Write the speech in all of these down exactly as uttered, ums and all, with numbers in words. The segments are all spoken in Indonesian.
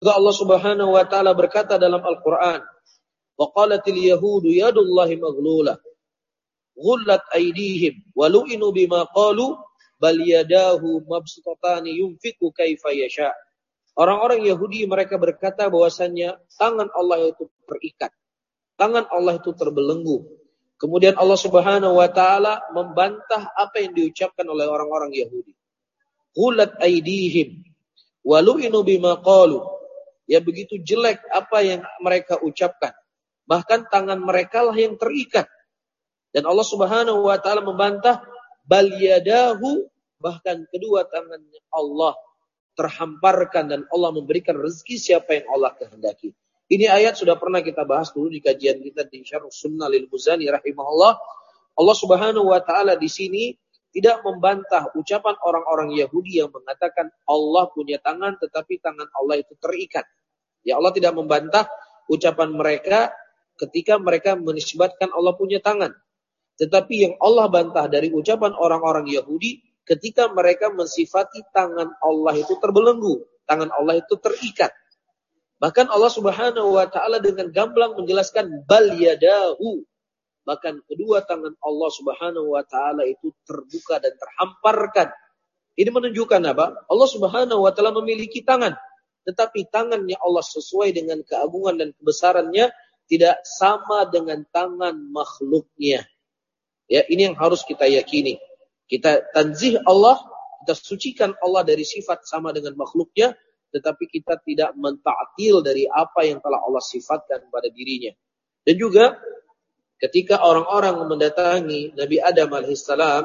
Allah Subhanahu wa taala berkata dalam Al-Qur'an, "Wa qalatil yahudu yadullahi maghlulah, ghullat aydihim wa lu'inu bima qalu bal yadahu mabsutatani yunfiqu kaifa yasha." Orang-orang Yahudi mereka berkata bahwasannya tangan Allah itu terikat, tangan Allah itu terbelenggu. Kemudian Allah Subhanahu wa taala membantah apa yang diucapkan oleh orang-orang Yahudi. Ghullat aydihim wa lu'inu bima qalu. Ya, begitu jelek apa yang mereka ucapkan. Bahkan tangan mereka lah yang terikat. Dan Allah Subhanahu wa taala membantah, bal yadahu, bahkan kedua tangannya Allah terhamparkan dan Allah memberikan rezeki siapa yang Allah kehendaki. Ini ayat sudah pernah kita bahas dulu di kajian kita di Syarh Sunnah lil Muzani rahimahullah. Allah Subhanahu wa taala di sini tidak membantah ucapan orang-orang Yahudi yang mengatakan Allah punya tangan tetapi tangan Allah itu terikat. Ya, Allah tidak membantah ucapan mereka ketika mereka menisbatkan Allah punya tangan. Tetapi yang Allah bantah dari ucapan orang-orang Yahudi ketika mereka mensifati tangan Allah itu terbelenggu, tangan Allah itu terikat. Bahkan Allah Subhanahu wa taala dengan gamblang menjelaskan bal yadahu. Bahkan kedua tangan Allah Subhanahu wa taala itu terbuka dan terhamparkan. Ini menunjukkan apa? Allah Subhanahu wa taala memiliki tangan. Tetapi tangannya Allah sesuai dengan keagungan dan kebesarannya tidak sama dengan tangan makhluknya. Ya, ini yang harus kita yakini. Kita tanzih Allah, kita sucikan Allah dari sifat sama dengan makhluknya, tetapi kita tidak menta'til dari apa yang telah Allah sifatkan pada dirinya. Dan juga ketika orang-orang mendatangi Nabi Adam alaihissalam,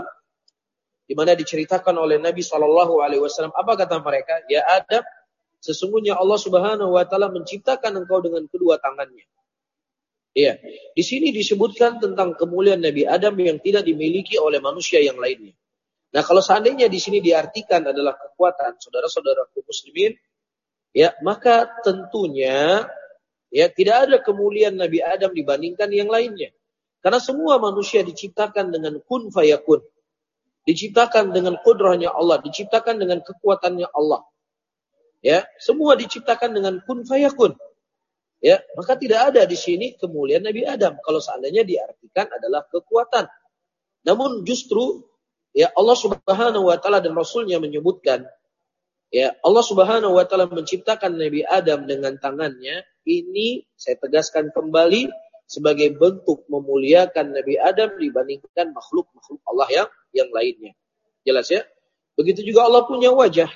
di mana diceritakan oleh Nabi shallallahu alaihi wasallam, apa kata mereka? Ya Adam, sesungguhnya Allah Subhanahu wa taala menciptakan engkau dengan kedua tangannya. Iya, di sini disebutkan tentang kemuliaan Nabi Adam yang tidak dimiliki oleh manusia yang lainnya. Nah, kalau seandainya di sini diartikan adalah kekuatan saudara-saudaraku muslimin, ya, maka tentunya ya tidak ada kemuliaan Nabi Adam dibandingkan yang lainnya. Karena semua manusia diciptakan dengan kun fayakun. Diciptakan dengan kudrahnya Allah, diciptakan dengan kekuatannya Allah. Ya, semua diciptakan dengan kun fayakun. Ya, maka tidak ada di sini kemuliaan Nabi Adam kalau seandainya diartikan adalah kekuatan. Namun justru ya Allah Subhanahu wa taala dan Rasulnya menyebutkan ya Allah Subhanahu wa taala menciptakan Nabi Adam dengan tangannya. Ini saya tegaskan kembali sebagai bentuk memuliakan Nabi Adam dibandingkan makhluk-makhluk Allah yang yang lainnya. Jelas ya? Begitu juga Allah punya wajah.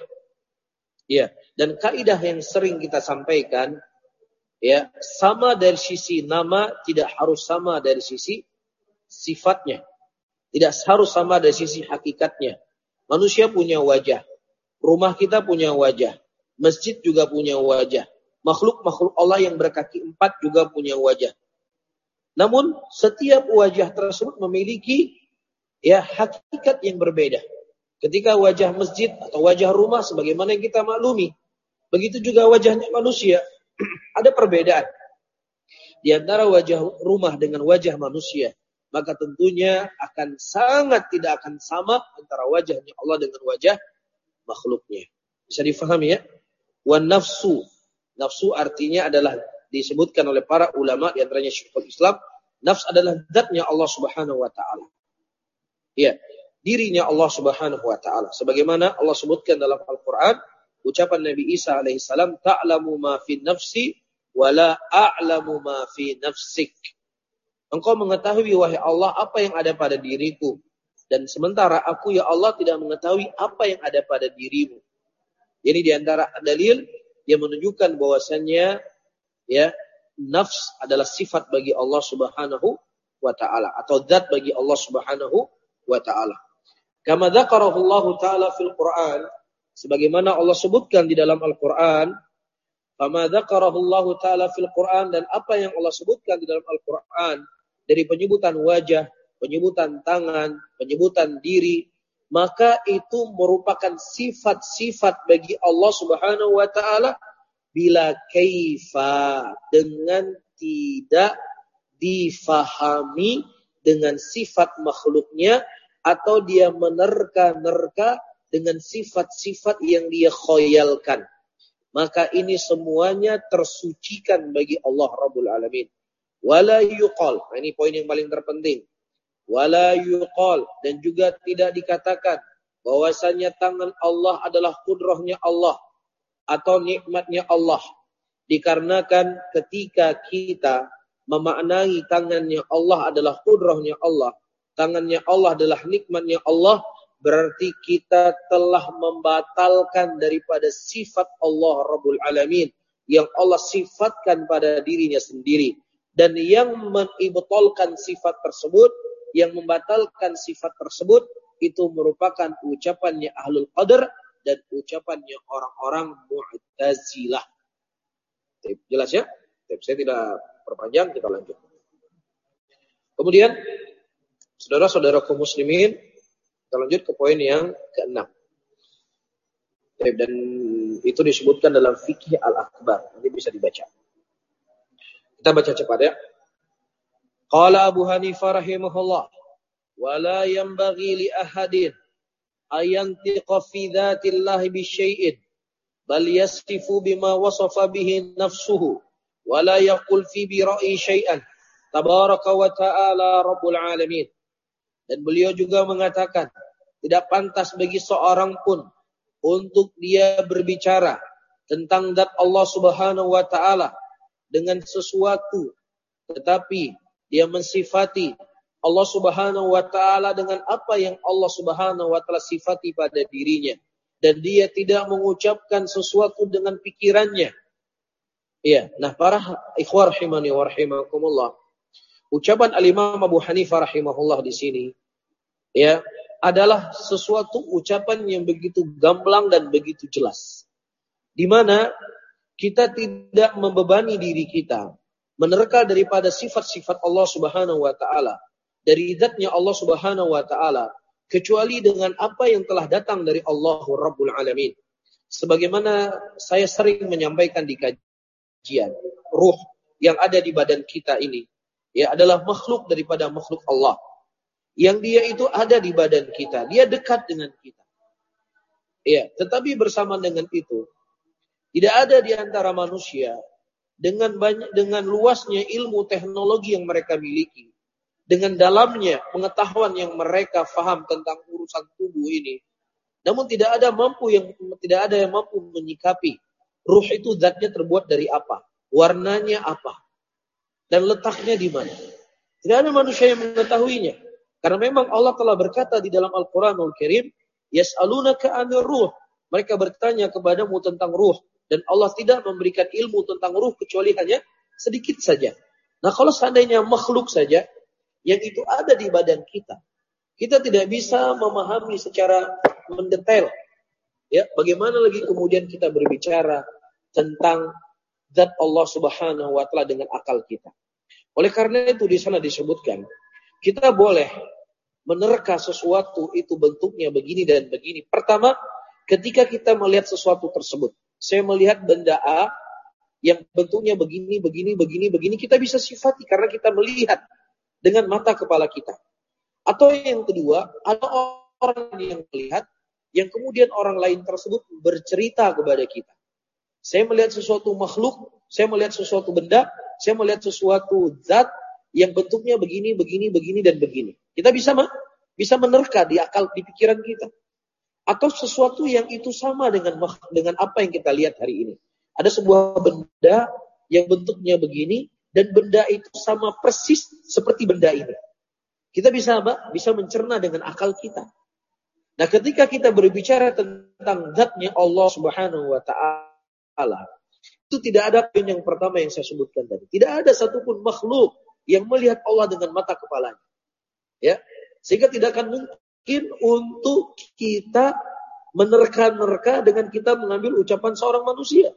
Ya, dan kaidah yang sering kita sampaikan ya, sama dari sisi nama tidak harus sama dari sisi sifatnya. Tidak harus sama dari sisi hakikatnya. Manusia punya wajah. Rumah kita punya wajah. Masjid juga punya wajah. Makhluk-makhluk Allah yang berkaki empat juga punya wajah. Namun setiap wajah tersebut memiliki ya hakikat yang berbeda. Ketika wajah masjid atau wajah rumah sebagaimana yang kita maklumi. Begitu juga wajahnya manusia. Ada perbedaan di antara wajah rumah dengan wajah manusia. Maka tentunya akan sangat tidak akan sama antara wajahnya Allah dengan wajah makhluknya. Bisa difahami ya? Wan nafsu. Nafsu artinya adalah disebutkan oleh para ulama di antaranya Syekhul Islam, nafs adalah zatnya Allah Subhanahu wa taala. Ya, dirinya Allah Subhanahu wa taala. Sebagaimana Allah sebutkan dalam Al-Qur'an, ucapan Nabi Isa alaihissalam, ta'lamu ma fi nafsi wa la a'lamu ma fi nafsik. Engkau mengetahui wahai Allah apa yang ada pada diriku, dan sementara aku ya Allah tidak mengetahui apa yang ada pada dirimu. Jadi di antara dalil yang menunjukkan bahwasannya ya nafs adalah sifat bagi Allah Subhanahu wa taala atau zat bagi Allah Subhanahu wa taala. Kama dzakarahu Allah taala fil Qur'an, sebagaimana Allah sebutkan di dalam Al-Qur'an, fama dzakarahu Allah taala fil Qur'an, dan apa yang Allah sebutkan di dalam Al-Qur'an dari penyebutan wajah, penyebutan tangan, penyebutan diri, maka itu merupakan sifat-sifat bagi Allah Subhanahu wa taala bila kaifa, dengan tidak difahami dengan sifat makhluknya, atau dia menerka-nerka dengan sifat-sifat yang dia khoyalkan. maka ini semuanya tersucikan bagi Allah Rabbul Alamin. Wala yuqal, nah ini poin yang paling terpenting. Wala yuqal, dan juga tidak dikatakan bahwasanya tangan Allah adalah kudrahnya Allah atau nikmatnya Allah. Dikarenakan ketika kita memaknai tangannya Allah adalah kudrahnya Allah, tangannya Allah adalah nikmatnya Allah, berarti kita telah membatalkan daripada sifat Allah Rabbul Alamin yang Allah sifatkan pada dirinya sendiri. Dan yang mengibtalkan sifat tersebut, yang membatalkan sifat tersebut, itu merupakan ucapannya Ahlul Qadar dan ucapannya orang-orang Mu'tazilah. Jelas ya? Saya tidak perpanjang, kita lanjut. Kemudian, saudara-saudara kaum muslimin, kita lanjut ke poin yang keenam. Dan itu disebutkan dalam fikih al-akbar. Nanti bisa dibaca. Kita baca cepat ya. Qala Abu Hanifah rahimahullah, wa la yanbaghi li ahadin ayantiqa fi dzatillahi bi syai'in bal yasifu bima wasafa bihi nafsuhu wa la yaqul fi bi ra'yi syai'an tabaraka wa ta'ala rabbul alamin. Dan beliau juga mengatakan tidak pantas bagi seorang pun untuk dia berbicara tentang zat Allah Subhanahu wa taala dengan sesuatu, tetapi dia mensifati Allah Subhanahu wa taala dengan apa yang Allah Subhanahu wa taala sifati pada dirinya, dan dia tidak mengucapkan sesuatu dengan pikirannya. Iya, nah para ikhwah rahimani wa rahimakumullah, ucapan al-Imam Abu Hanifah rahimahullah di sini ya adalah sesuatu ucapan yang begitu gamblang dan begitu jelas, di mana kita tidak membebani diri kita menerka daripada sifat-sifat Allah Subhanahu wa taala, dari zatnya Allah Subhanahu wa taala, kecuali dengan apa yang telah datang dari Allah Rabbul Alamin. Sebagaimana saya sering menyampaikan di kajian, ruh yang ada di badan kita ini ya adalah makhluk daripada makhluk Allah. Yang dia itu ada di badan kita, dia dekat dengan kita. Ya, tetapi bersama dengan itu, tidak ada di antara manusia dengan banyak dengan luasnya ilmu teknologi yang mereka miliki, dengan dalamnya pengetahuan yang mereka faham tentang urusan tubuh ini, namun tidak ada mampu yang tidak ada yang mampu menyikapi ruh itu zatnya terbuat dari apa, warnanya apa, dan letaknya di mana. Tidak ada manusia yang mengetahuinya. Karena memang Allah telah berkata di dalam Al-Quranul Karim, Yas'alunaka 'anir ruh. Mereka bertanya kepadamu tentang ruh. Dan Allah tidak memberikan ilmu tentang ruh kecuali hanya sedikit saja. Nah kalau seandainya makhluk saja, yang itu ada di badan kita, kita tidak bisa memahami secara mendetail. Ya, bagaimana lagi kemudian kita berbicara tentang zat Allah Subhanahu wa taala dengan akal kita. Oleh karena itu di sana disebutkan, kita boleh menerka sesuatu itu bentuknya begini dan begini. Pertama, ketika kita melihat sesuatu tersebut, saya melihat benda A yang bentuknya begini, begini, begini, begini, kita bisa sifati karena kita melihat dengan mata kepala kita. Atau yang kedua, ada orang yang melihat, yang kemudian orang lain tersebut bercerita kepada kita. Saya melihat sesuatu makhluk, saya melihat sesuatu benda, saya melihat sesuatu zat yang bentuknya begini, begini, begini, dan begini. Kita bisa bisa menerka di akal, di pikiran kita. Atau sesuatu yang itu sama dengan dengan apa yang kita lihat hari ini. Ada sebuah benda yang bentuknya begini, dan benda itu sama persis seperti benda ini. Kita bisa apa? Bisa mencerna dengan akal kita. Nah, ketika kita berbicara tentang zatnya Allah Subhanahu wa taala, itu tidak ada poin yang pertama yang saya sebutkan tadi. Tidak ada satupun makhluk yang melihat Allah dengan mata kepalanya. Ya, sehingga tidak akan mungkin untuk kita menerka-nerka dengan kita mengambil ucapan seorang manusia.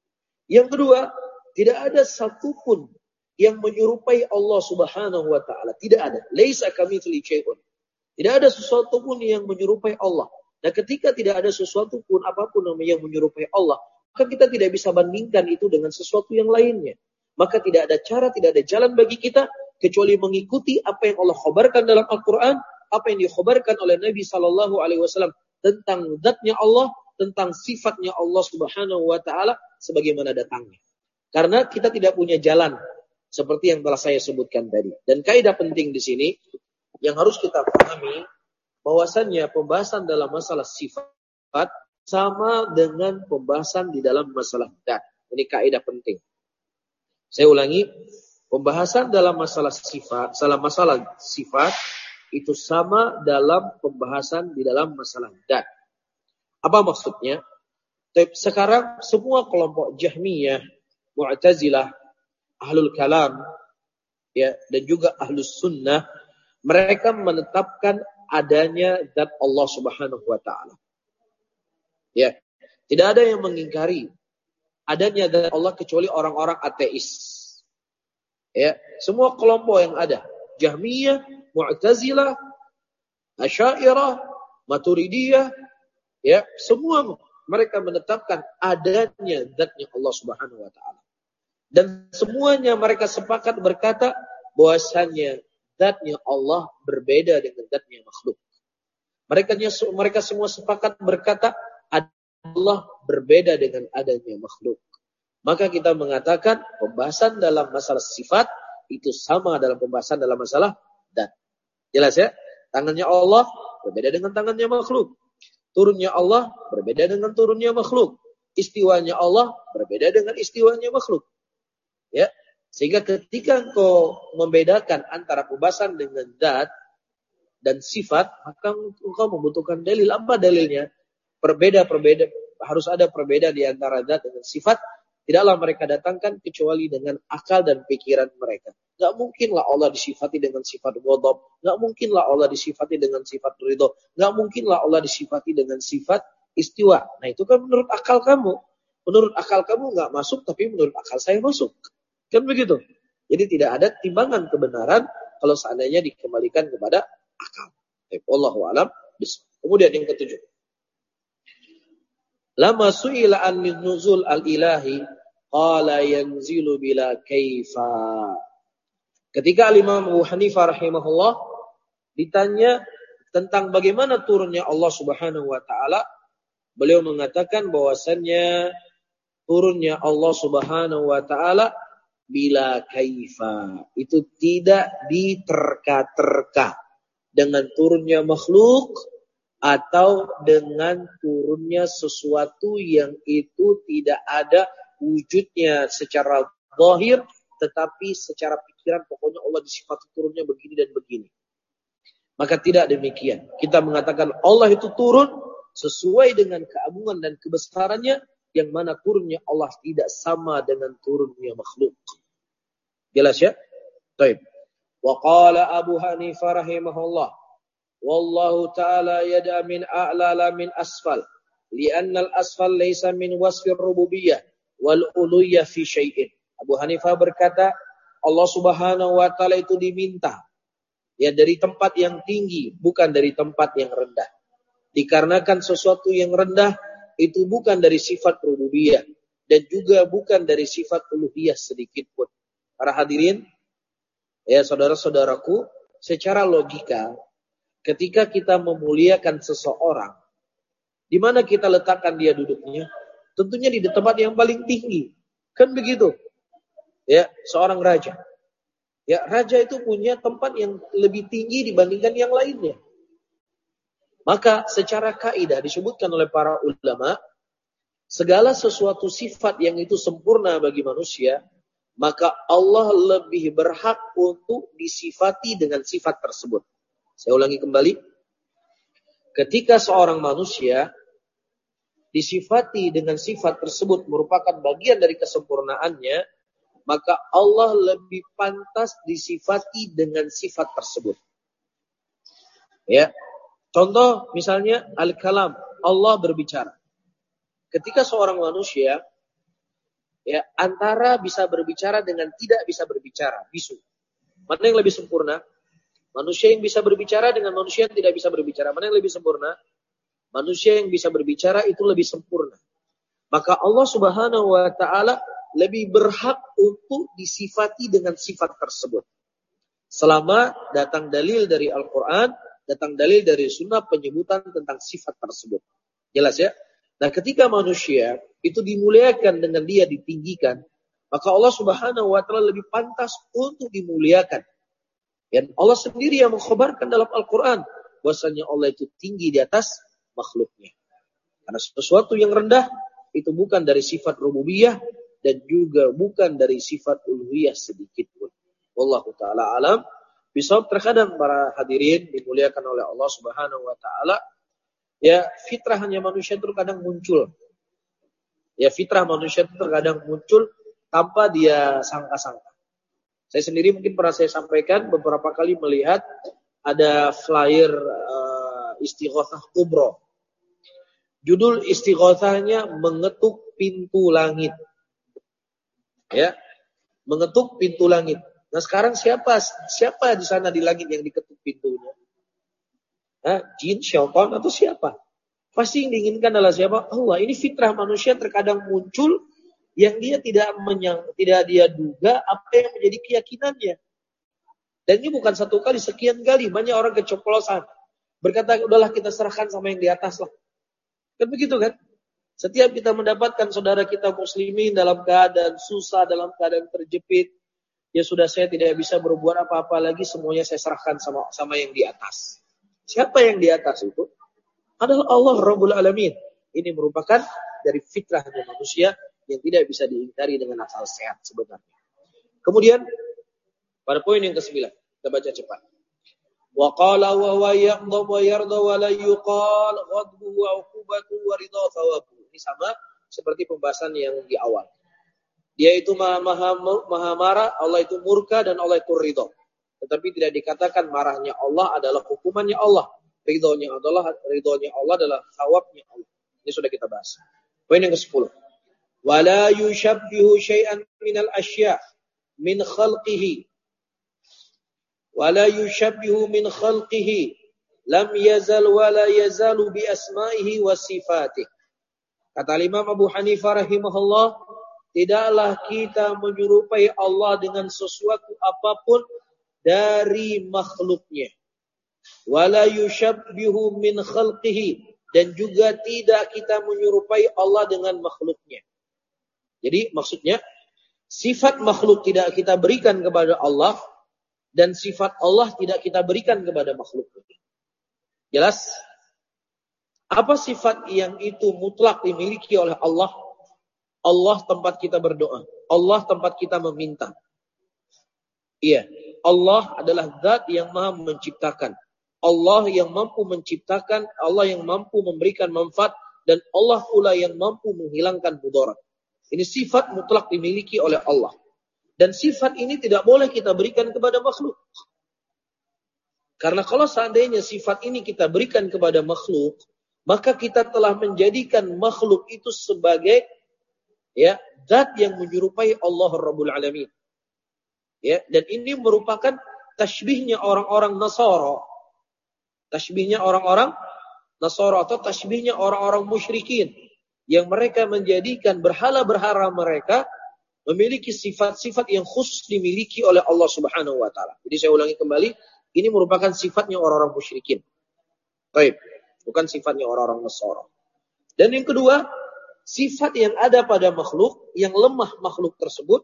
Yang kedua, tidak ada satupun yang menyerupai Allah Subhanahu wa taala. Tidak ada. Laisa kamitslihi syai'un. Tidak ada sesuatu pun yang menyerupai Allah. Nah, ketika tidak ada sesuatu pun apapun yang menyerupai Allah, maka kita tidak bisa bandingkan itu dengan sesuatu yang lainnya. Maka tidak ada cara, tidak ada jalan bagi kita kecuali mengikuti apa yang Allah khabarkan dalam Al-Quran, apa yang dikhabarkan oleh Nabi Sallallahu Alaihi Wasallam tentang zatnya Allah, tentang sifatnya Allah Subhanahu wa taala sebagaimana datangnya. Karena kita tidak punya jalan seperti yang telah saya sebutkan tadi. Dan kaidah penting di sini yang harus kita pahami bahwasannya pembahasan dalam masalah sifat sama dengan pembahasan di dalam masalah dzat. Ini kaidah penting. Saya ulangi, pembahasan dalam masalah sifat, dalam masalah sifat itu sama dalam pembahasan di dalam masalah dzat. Apa maksudnya? Sekarang semua kelompok Jahmiyah, Mu'tazilah, Ahlul Kalam, ya, dan juga Ahlus Sunnah, mereka menetapkan adanya zat Allah Subhanahu wa taala. Ya, tidak ada yang mengingkari adanya zat Allah kecuali orang-orang ateis. Ya, semua kelompok yang ada, Jahmiyah, Mu'tazilah, Asy'ariyah, Maturidiyah, ya, semua mereka menetapkan adanya zatnya Allah Subhanahu wa taala. Dan semuanya mereka sepakat berkata bahwasanya zatnya Allah berbeda dengan zatnya makhluk. Mereka mereka semua sepakat berkata Allah berbeda dengan adanya makhluk. Maka kita mengatakan pembahasan dalam masalah sifat itu sama dalam pembahasan dalam masalah zat. Jelas ya? Tangannya Allah berbeda dengan tangannya makhluk. Turunnya Allah berbeda dengan turunnya makhluk. Istiwanya Allah berbeda dengan istiwanya makhluk. Ya, sehingga ketika engkau membedakan antara pembahasan dengan zat dan sifat, maka engkau membutuhkan dalil. Apa dalilnya? Perbeda-perbeda, harus ada perbedaan di antara zat dengan sifat. Tidaklah mereka datangkan kecuali dengan akal dan pikiran mereka. Gak mungkinlah Allah disifati dengan sifat ghadab. Gak mungkinlah Allah disifati dengan sifat ridho. Gak mungkinlah Allah disifati dengan sifat istiwa. Nah itu kan menurut akal kamu. Menurut akal kamu gak masuk, tapi menurut akal saya masuk. Kan begitu. Jadi tidak ada timbangan kebenaran kalau seandainya dikembalikan kepada akal. Wallahu a'lam bishawab. Kemudian yang ketujuh. Lama su'ila an nuzul al-ilahi qala yanzilu bila kaifa. Ketika Imam Abu Hanifah rahimahullah ditanya tentang bagaimana turunnya Allah Subhanahu wa taala, beliau mengatakan bahwasannya turunnya Allah Subhanahu wa taala bila kaifa. Itu tidak diterka-terka dengan turunnya makhluk atau dengan turunnya sesuatu yang itu tidak ada wujudnya secara zahir, tetapi secara pikiran pokoknya Allah disifati turunnya begini dan begini. Maka tidak demikian. Kita mengatakan Allah itu turun sesuai dengan keagungan dan kebesarannya, yang mana turunnya Allah tidak sama dengan turunnya makhluk. Jelas ya? Baik. Wa qala Abu Hanifah rahimahullah, wallahu ta'ala yada min a'la la min asfal, li'anna al-asfal laysa min wasfi ar-rububiyyah wal uluhiyyah fi syai'in. Abu Hanifah berkata, Allah Subhanahu wa taala itu diminta ya dari tempat yang tinggi, bukan dari tempat yang rendah. Dikarenakan sesuatu yang rendah itu bukan dari sifat rububiyah dan juga bukan dari sifat uluhiyah sedikit pun. Para hadirin, ya saudara-saudaraku, secara logika ketika kita memuliakan seseorang, di mana kita letakkan dia duduknya? Tentunya di tempat yang paling tinggi. Kan begitu? Ya, seorang raja. Ya, raja itu punya tempat yang lebih tinggi dibandingkan yang lainnya. Maka secara kaidah disebutkan oleh para ulama, segala sesuatu sifat yang itu sempurna bagi manusia, maka Allah lebih berhak untuk disifati dengan sifat tersebut. Saya ulangi kembali. Ketika seorang manusia disifati dengan sifat tersebut merupakan bagian dari kesempurnaannya, maka Allah lebih pantas disifati dengan sifat tersebut. Ya. Contoh misalnya al-kalam, Allah berbicara. Ketika seorang manusia ya antara bisa berbicara dengan tidak bisa berbicara, bisu. Mana yang lebih sempurna? Manusia yang bisa berbicara dengan manusia yang tidak bisa berbicara. Mana yang lebih sempurna? Manusia yang bisa berbicara itu lebih sempurna. Maka Allah Subhanahu wa taala lebih berhak untuk disifati dengan sifat tersebut. Selama datang dalil dari Al-Quran, datang dalil dari sunnah penyebutan tentang sifat tersebut. Jelas ya? Nah, ketika manusia itu dimuliakan dengan dia ditinggikan, maka Allah Subhanahu wa taala lebih pantas untuk dimuliakan. Dan Allah sendiri yang mengkhabarkan dalam Al-Qur'an bahwasanya Allah itu tinggi di atas makhluknya. Karena sesuatu yang rendah itu bukan dari sifat rububiyah dan juga bukan dari sifat uluhiyah sedikit pun. Wallahu taala alam. Bisawab, terkadang para hadirin dimuliakan oleh Allah Subhanahu wa taala, ya fitrahnya manusia itu terkadang muncul. Ya fitrah manusia itu terkadang muncul tanpa dia sangka-sangka. Saya sendiri mungkin pernah saya sampaikan beberapa kali melihat ada flyer uh, istighatsah kubra. Judul istighatsahnya mengetuk pintu langit. Ya, mengetuk pintu langit. Nah, sekarang siapa siapa di sana di langit yang diketuk pintunya? Hah? Jin, syaitan atau siapa? Pasti yang diinginkan adalah siapa? Allah. Ini fitrah manusia terkadang muncul yang dia tidak menyang, tidak dia duga apa yang menjadi keyakinannya. Dan ini bukan satu kali, sekian kali banyak orang keceplosan. Berkata, udahlah kita serahkan sama yang di atas lah. Kan begitu kan? Setiap kita mendapatkan saudara kita muslimin dalam keadaan susah, dalam keadaan terjepit, ya sudah saya tidak bisa berbuat apa-apa lagi, semuanya saya serahkan sama sama yang di atas. Siapa yang di atas itu? Adalah Allah Rabbul Alamin. Ini merupakan dari fitrahnya manusia yang tidak bisa diingkari dengan akal sehat sebenarnya. Kemudian pada poin yang kesembilan, kita baca cepat. Wa qala wa huwa yaghdab wa yarda wa la yuqal ghadbuhu wa 'uqubatuhu wa ridha thawabu. Ini sama seperti pembahasan yang di awal. Dia itu maha, maha, maha marah, Allah itu murka dan Allah itu ridha. Tetapi tidak dikatakan marahnya Allah adalah hukumannya Allah. Ridhonya adalah ridhonya Allah adalah thawabnya Allah. Ini sudah kita bahas. Poin yang kesepuluh. Wa la yushabbihu syai'an minal asya' min khalqihi wala yushabbihu min khalqihi lam yazal wala yazalu bi asma'ihi wa sifatih. Kata Imam Abu Hanifah rahimahullah, tidaklah kita menyerupai Allah dengan sesuatu apapun dari makhluknya. Wala yushabbihu min khalqihi, dan juga tidak kita menyerupai Allah dengan makhluknya. Jadi maksudnya sifat makhluk tidak kita berikan kepada Allah, dan sifat Allah tidak kita berikan kepada makhluk. Jelas? Apa sifat yang itu mutlak dimiliki oleh Allah? Allah tempat kita berdoa. Allah tempat kita meminta. Iya. Allah adalah zat yang maha menciptakan. Allah yang mampu menciptakan. Allah yang mampu memberikan manfaat. Dan Allah pula yang mampu menghilangkan mudarat. Ini sifat mutlak dimiliki oleh Allah. Dan sifat ini tidak boleh kita berikan kepada makhluk. Karena kalau seandainya sifat ini kita berikan kepada makhluk, maka kita telah menjadikan makhluk itu sebagai ya zat yang menyerupai Allah Rabbul Alamin. Ya, dan ini merupakan tasbihnya orang-orang Nasara. Tasbihnya orang-orang Nasara atau tasbihnya orang-orang musyrikin yang mereka menjadikan berhala-berhala mereka memiliki sifat-sifat yang khusus dimiliki oleh Allah Subhanahu wa taala. Jadi saya ulangi kembali, ini merupakan sifatnya orang-orang musyrikin. Baik, bukan sifatnya orang-orang Nasara. Dan yang kedua, sifat yang ada pada makhluk, yang lemah makhluk tersebut,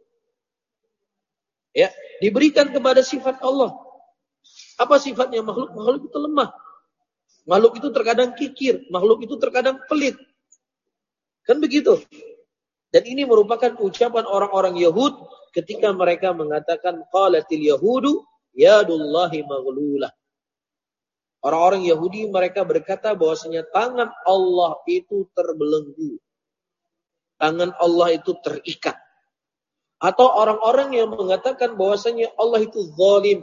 ya, diberikan kepada sifat Allah. Apa sifatnya makhluk? Makhluk itu lemah. Makhluk itu terkadang kikir, makhluk itu terkadang pelit. Kan begitu? Dan ini merupakan ucapan orang-orang Yahud ketika mereka mengatakan qalatil yahudu yadullahi maghlulah. Orang-orang Yahudi mereka berkata bahwasanya tangan Allah itu terbelenggu. Tangan Allah itu terikat. Atau orang-orang yang mengatakan bahwasanya Allah itu zalim.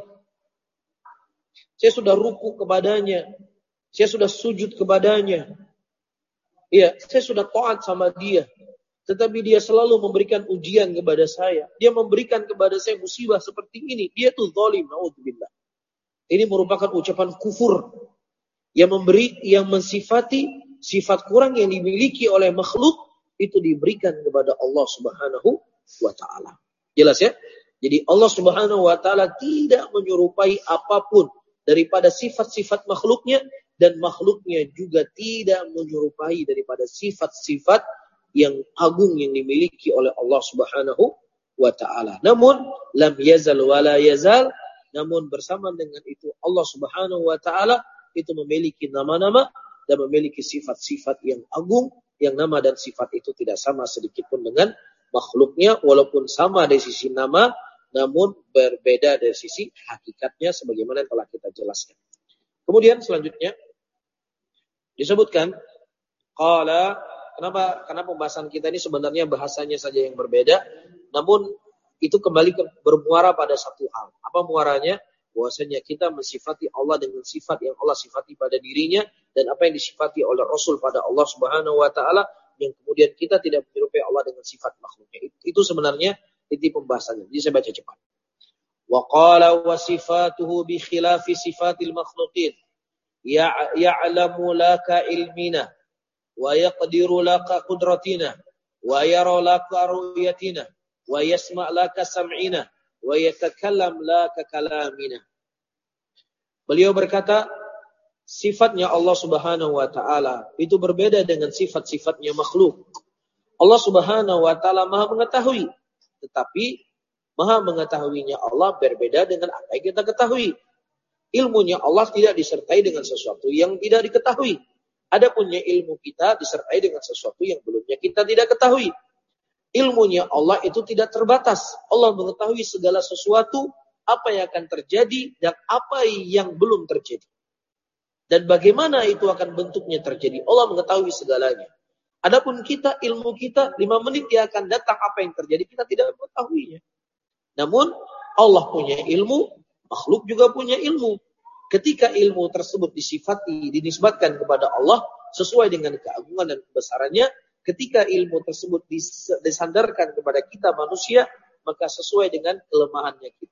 Saya sudah ruku kepadanya. Saya sudah sujud kepadanya. Iya, saya sudah taat sama dia. Tetapi dia selalu memberikan ujian kepada saya. Dia memberikan kepada saya musibah seperti ini. Dia itu zalim. Na'udzubillah. Ini merupakan ucapan kufur. Yang memberi, yang mensifati sifat kurang yang dimiliki oleh makhluk. Itu diberikan kepada Allah Subhanahu wa ta'ala. Jelas ya? Jadi Allah Subhanahu wa ta'ala tidak menyerupai apapun daripada sifat-sifat makhluknya. dan makhluknya juga tidak menyerupai daripada sifat-sifat yang agung yang dimiliki oleh Allah Subhanahu wa ta'ala. Namun lam yazal wa la yazal, namun bersama dengan itu Allah Subhanahu wa ta'ala itu memiliki nama-nama dan memiliki sifat-sifat yang agung, yang nama dan sifat itu tidak sama sedikit pun dengan makhluknya, walaupun sama dari sisi nama, namun berbeda dari sisi hakikatnya sebagaimana yang telah kita jelaskan. Kemudian selanjutnya disebutkan qala, kenapa karena pembahasan kita ini sebenarnya bahasanya saja yang berbeda, namun itu kembali ke, bermuara pada satu hal. Apa muaranya? Bahwasanya kita mensifati Allah dengan sifat yang Allah sifati pada dirinya, dan apa yang disifati oleh Rasul pada Allah Subhanahu wa ta'ala, yang kemudian kita tidak menyerupai Allah dengan sifat makhluknya. Itu, itu sebenarnya inti pembahasannya. Jadi saya baca cepat. Wa qala wa sifatuhu bi khilafi sifatil makhluqin ya'lamu laka ilmina wa yaqdiru laka qudratina wa yara laka ru'yatina wa yasma' laka sam'ina wa yatakallam laka kalamina. Beliau berkata, sifatnya Allah Subhanahu wa ta'ala itu berbeda dengan sifat-sifatnya makhluk. Allah Subhanahu wa ta'ala Maha mengetahui, tetapi Maha mengetahuinya Allah berbeda dengan apa yang kita ketahui. Ilmunya Allah tidak disertai dengan sesuatu yang tidak diketahui. Adapun ilmu kita disertai dengan sesuatu yang belumnya kita tidak ketahui. Ilmunya Allah itu tidak terbatas. Allah mengetahui segala sesuatu, apa yang akan terjadi dan apa yang belum terjadi. Dan bagaimana itu akan bentuknya terjadi. Allah mengetahui segalanya. Adapun kita, ilmu kita, lima menit dia akan datang apa yang terjadi, kita tidak mengetahuinya. Namun Allah punya ilmu, makhluk juga punya ilmu. Ketika ilmu tersebut disifati, dinisbatkan kepada Allah sesuai dengan keagungan dan kebesarannya, ketika ilmu tersebut disandarkan kepada kita manusia, maka sesuai dengan kelemahannya kita.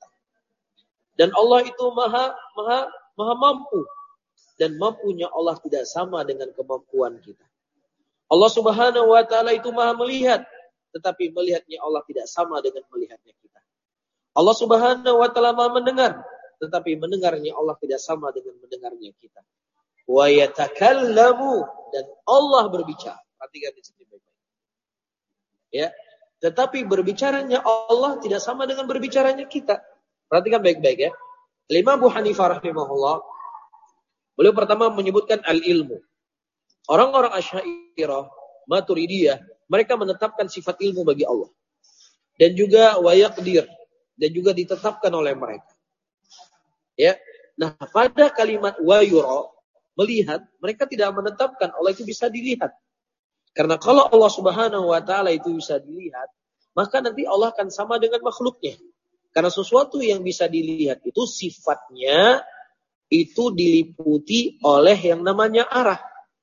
Dan Allah itu maha maha maha mampu, dan mampunya Allah tidak sama dengan kemampuan kita. Allah Subhanahu wa ta'ala itu maha melihat, tetapi melihatnya Allah tidak sama dengan melihatnya kita. Allah Subhanahu wa ta'ala maha mendengar, tetapi mendengarnya Allah tidak sama dengan mendengarnya kita. Wa yatakallamu, dan Allah berbicara. Perhatikan di sini baik-baik. Ya, tetapi berbicaranya Allah tidak sama dengan berbicaranya kita. Perhatikan baik-baik ya. Imam Abu Hanifah rahimahullah, beliau pertama menyebutkan al-ilmu. Orang-orang Asy'ariyah, Maturidiyah, mereka menetapkan sifat ilmu bagi Allah. Dan juga wa yaqdir, dan juga ditetapkan oleh mereka. Ya. Nah, pada kalimat wa yura, melihat, mereka tidak menetapkan Allah itu bisa dilihat. Karena kalau Allah Subhanahu wa ta'ala itu bisa dilihat, maka nanti Allah akan sama dengan makhluknya. Karena sesuatu yang bisa dilihat itu sifatnya itu diliputi oleh yang namanya arah.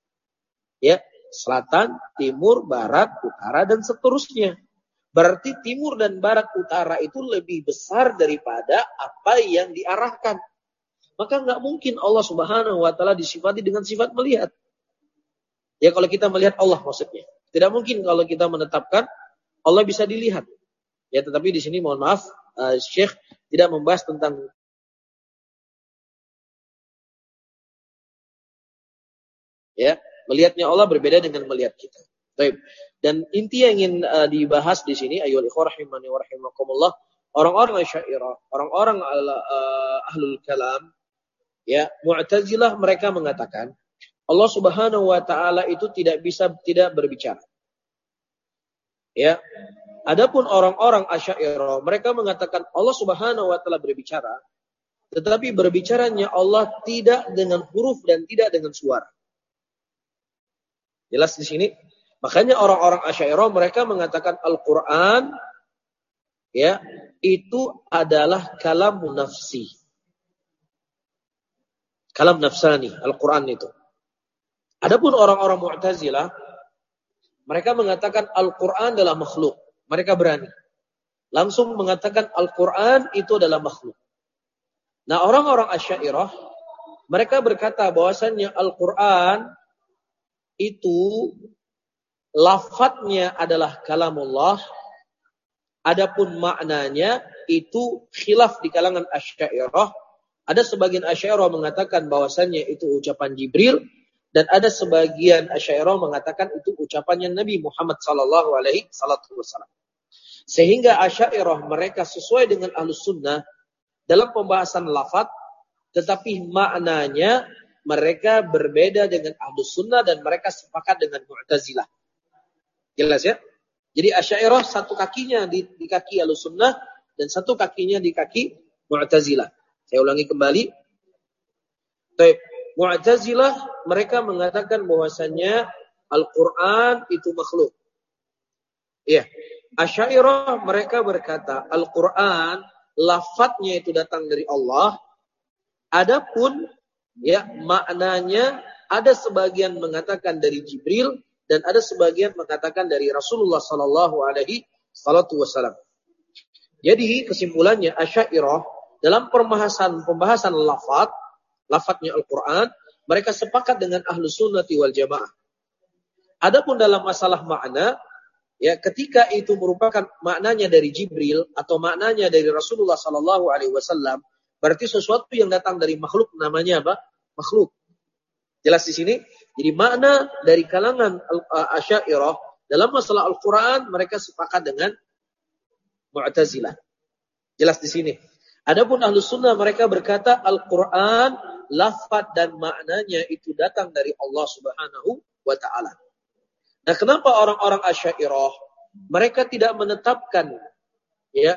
Ya, selatan, timur, barat, utara, dan seterusnya. Berarti timur dan barat, utara itu lebih besar daripada apa yang diarahkan. Maka nggak mungkin Allah Subhanahu wa ta'ala disifati dengan sifat melihat. Ya, kalau kita melihat Allah maksudnya. Tidak mungkin kalau kita menetapkan Allah bisa dilihat. Ya, tetapi di sini mohon maaf, uh, Syekh tidak membahas tentang ya, melihatnya Allah berbeda dengan melihat kita. Baik. Dan inti yang ingin uh, dibahas di sini, ayyuhal ikhwah rahimani wa rahimakumullah, orang-orang Asy'ariyah, orang-orang uh, ahlul kalam, ya, Mu'tazilah, mereka mengatakan Allah Subhanahu wa ta'ala itu tidak bisa tidak berbicara. Ya. Adapun orang-orang Asy'ariyah, mereka mengatakan Allah Subhanahu wa ta'ala berbicara, tetapi berbicaranya Allah tidak dengan huruf dan tidak dengan suara. Jelas di sini? Makanya orang-orang Asy'ariyah mereka mengatakan Al-Qur'an ya, itu adalah kalam nafsi. Kalam nafsani, Al-Qur'an itu. Adapun orang-orang Mu'tazilah, mereka mengatakan Al-Qur'an adalah makhluk. Mereka berani langsung mengatakan Al-Qur'an itu adalah makhluk. Nah, orang-orang Asy'ariyah mereka berkata bahwasannya Al-Qur'an itu lafadznya adalah kalamullah, adapun maknanya itu khilaf di kalangan Asy'ariyah Ada sebagian Asy'ariyah mengatakan bahwasannya itu ucapan Jibril, dan ada sebagian Asy'ariyah mengatakan itu ucapannya Nabi Muhammad sallallahu alaihi wasallam. Sehingga Asy'ariyah mereka sesuai dengan Ahlus Sunnah dalam pembahasan lafaz, tetapi maknanya mereka berbeda dengan Ahlus Sunnah dan mereka sepakat dengan Mu'tazilah. Jelas ya? Jadi Asy'ariyah satu kakinya di, di kaki Ahlus Sunnah dan satu kakinya di kaki Mu'tazilah. Saya ulangi kembali. Baik, Mu'tazilah mereka mengatakan bahwasannya Al-Qur'an itu makhluk. Iya. Asy'ariyah mereka berkata Al-Qur'an lafadznya itu datang dari Allah. Adapun ya maknanya ada sebagian mengatakan dari Jibril dan ada sebagian mengatakan dari Rasulullah sallallahu alaihi wasallam. Jadi kesimpulannya Asy'ariyah dalam pembahasan pembahasan lafaz, lafadznya Al-Qur'an, mereka sepakat dengan Ahlus Sunnati wal Jamaah. Adapun dalam masalah makna, ya ketika itu merupakan maknanya dari Jibril atau maknanya dari Rasulullah sallallahu alaihi wasallam, berarti sesuatu yang datang dari makhluk namanya apa? Makhluk. Jelas di sini? Jadi makna dari kalangan Asy'ariyah dalam masalah Al-Qur'an mereka sepakat dengan Mu'tazilah. Jelas di sini. Adapun Ahlus Sunnah mereka berkata Al-Qur'an lafaz dan maknanya itu datang dari Allah Subhanahu wa taala. Nah, kenapa orang-orang Asy'ariyah mereka tidak menetapkan ya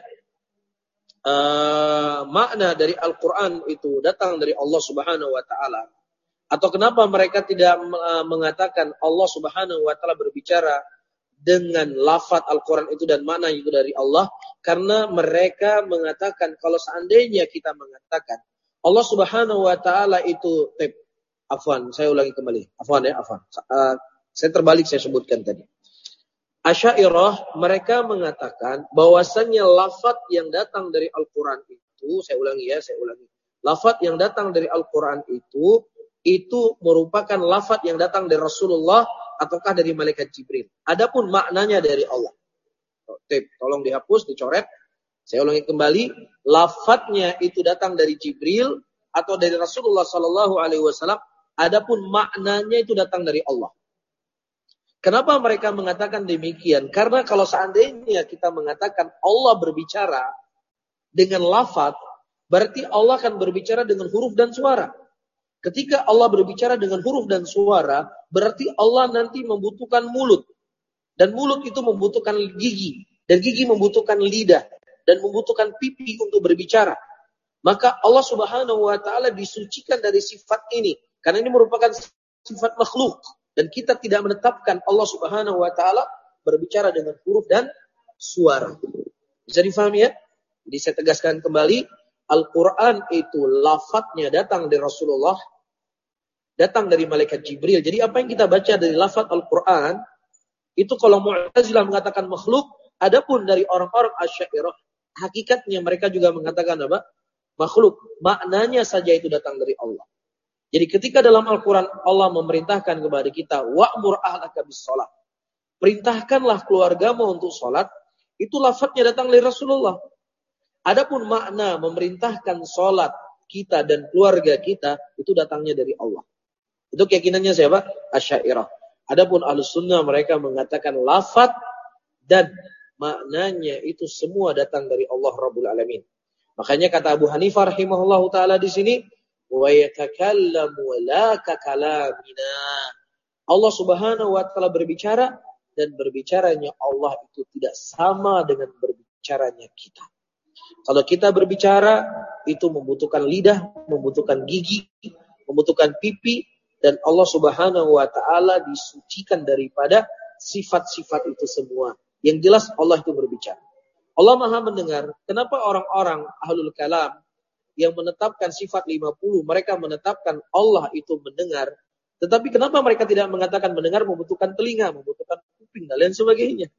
uh, makna dari Al-Qur'an itu datang dari Allah Subhanahu wa taala? Atau kenapa mereka tidak uh, mengatakan Allah Subhanahu wa taala berbicara dengan lafaz Al-Quran itu dan makna itu dari Allah? Karena mereka mengatakan kalau seandainya kita mengatakan Allah Subhanahu wa taala itu tip, afwan, saya ulangi kembali. Afwan ya, afwan. Uh, saya terbalik saya sebutkan tadi. Asy'ariyah mereka mengatakan bahwasannya lafaz yang datang dari Al-Quran itu, saya ulangi ya, saya ulangi. Lafaz yang datang dari Al-Quran itu itu merupakan lafaz yang datang dari Rasulullah ataukah dari malaikat Jibril. Adapun maknanya dari Allah. Tip, tolong dihapus, dicoret. Saya ulangi kembali, lafadznya itu datang dari Jibril atau dari Rasulullah sallallahu alaihi wasallam. Adapun maknanya itu datang dari Allah. Kenapa mereka mengatakan demikian? Karena kalau seandainya kita mengatakan Allah berbicara dengan lafadz, berarti Allah akan berbicara dengan huruf dan suara. Ketika Allah berbicara dengan huruf dan suara, berarti Allah nanti membutuhkan mulut. Dan mulut itu membutuhkan gigi. Dan gigi membutuhkan lidah. Dan membutuhkan pipi untuk berbicara. Maka Allah Subhanahu wa taala disucikan dari sifat ini. Karena ini merupakan sifat makhluk. Dan kita tidak menetapkan Allah Subhanahu wa taala berbicara dengan huruf dan suara. Bisa difahami ya? Jadi saya tegaskan kembali, Al-Quran itu lafadznya datang dari Rasulullah, datang dari malaikat Jibril. Jadi apa yang kita baca dari lafadz Al-Quran, itu kalau Mu'tazilah mengatakan makhluk, adapun dari orang-orang Asy'ariyah, hakikatnya mereka juga mengatakan apa? Makhluk. Maknanya saja itu datang dari Allah. Jadi ketika dalam Al-Quran Allah memerintahkan kepada kita, wa'mur ahlaka bis-shalah. Perintahkanlah keluargamu untuk sholat, itu lafadznya datang dari Rasulullah. Adapun makna memerintahkan sholat kita dan keluarga kita, itu datangnya dari Allah. Itu keyakinannya siapa? Asy'ariyah. Adapun Ahlus Sunnah mereka mengatakan lafaz dan maknanya itu semua datang dari Allah Rabbul Alamin. Makanya kata Abu Hanifah rahimahullahu taala di sini, wa yatakallamu la kakalamina. Allah Subhanahu wa taala berbicara dan berbicaranya Allah itu tidak sama dengan berbicaranya kita. Kalau kita berbicara, itu membutuhkan lidah, membutuhkan gigi, membutuhkan pipi, dan Allah Subhanahu wa taala disucikan daripada sifat-sifat itu semua. Yang jelas Allah itu berbicara. Allah Maha mendengar. Kenapa orang-orang ahlul kalam yang menetapkan sifat lima puluh, mereka menetapkan Allah itu mendengar, tetapi kenapa mereka tidak mengatakan mendengar membutuhkan telinga, membutuhkan kuping, dan lain sebagainya?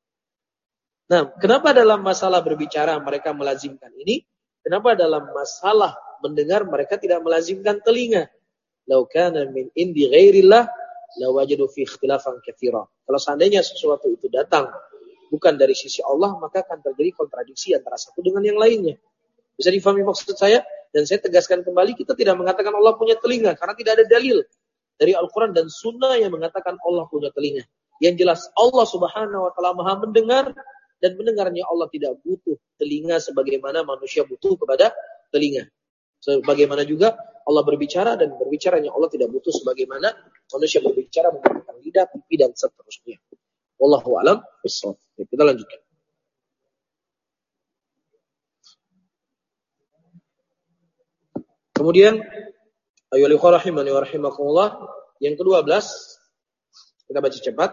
Nah, kenapa dalam masalah berbicara mereka melazimkan ini? Kenapa dalam masalah mendengar mereka tidak melazimkan telinga? Lau kana min indi ghairillah lawajadu fi ikhtilafan katsira. Kalau seandainya sesuatu itu datang bukan dari sisi Allah, maka akan terjadi kontradiksi antara satu dengan yang lainnya. Bisa difahami maksud saya? Dan saya tegaskan kembali, kita tidak mengatakan Allah punya telinga karena tidak ada dalil dari Al-Quran dan Sunnah yang mengatakan Allah punya telinga. Yang jelas Allah Subhanahu wa taala Maha mendengar, dan mendengarnya Allah tidak butuh telinga sebagaimana manusia butuh kepada telinga. Sebagaimana juga Allah berbicara, dan berbicaranya Allah tidak butuh sebagaimana manusia berbicara menggunakan lidah, pipi, dan seterusnya. Wallahu a'lam bishawab. Kita lanjutkan. Kemudian ayyuhal ikhwah rahimani wa rahimakumullah, yang kedua belas, kita baca cepat.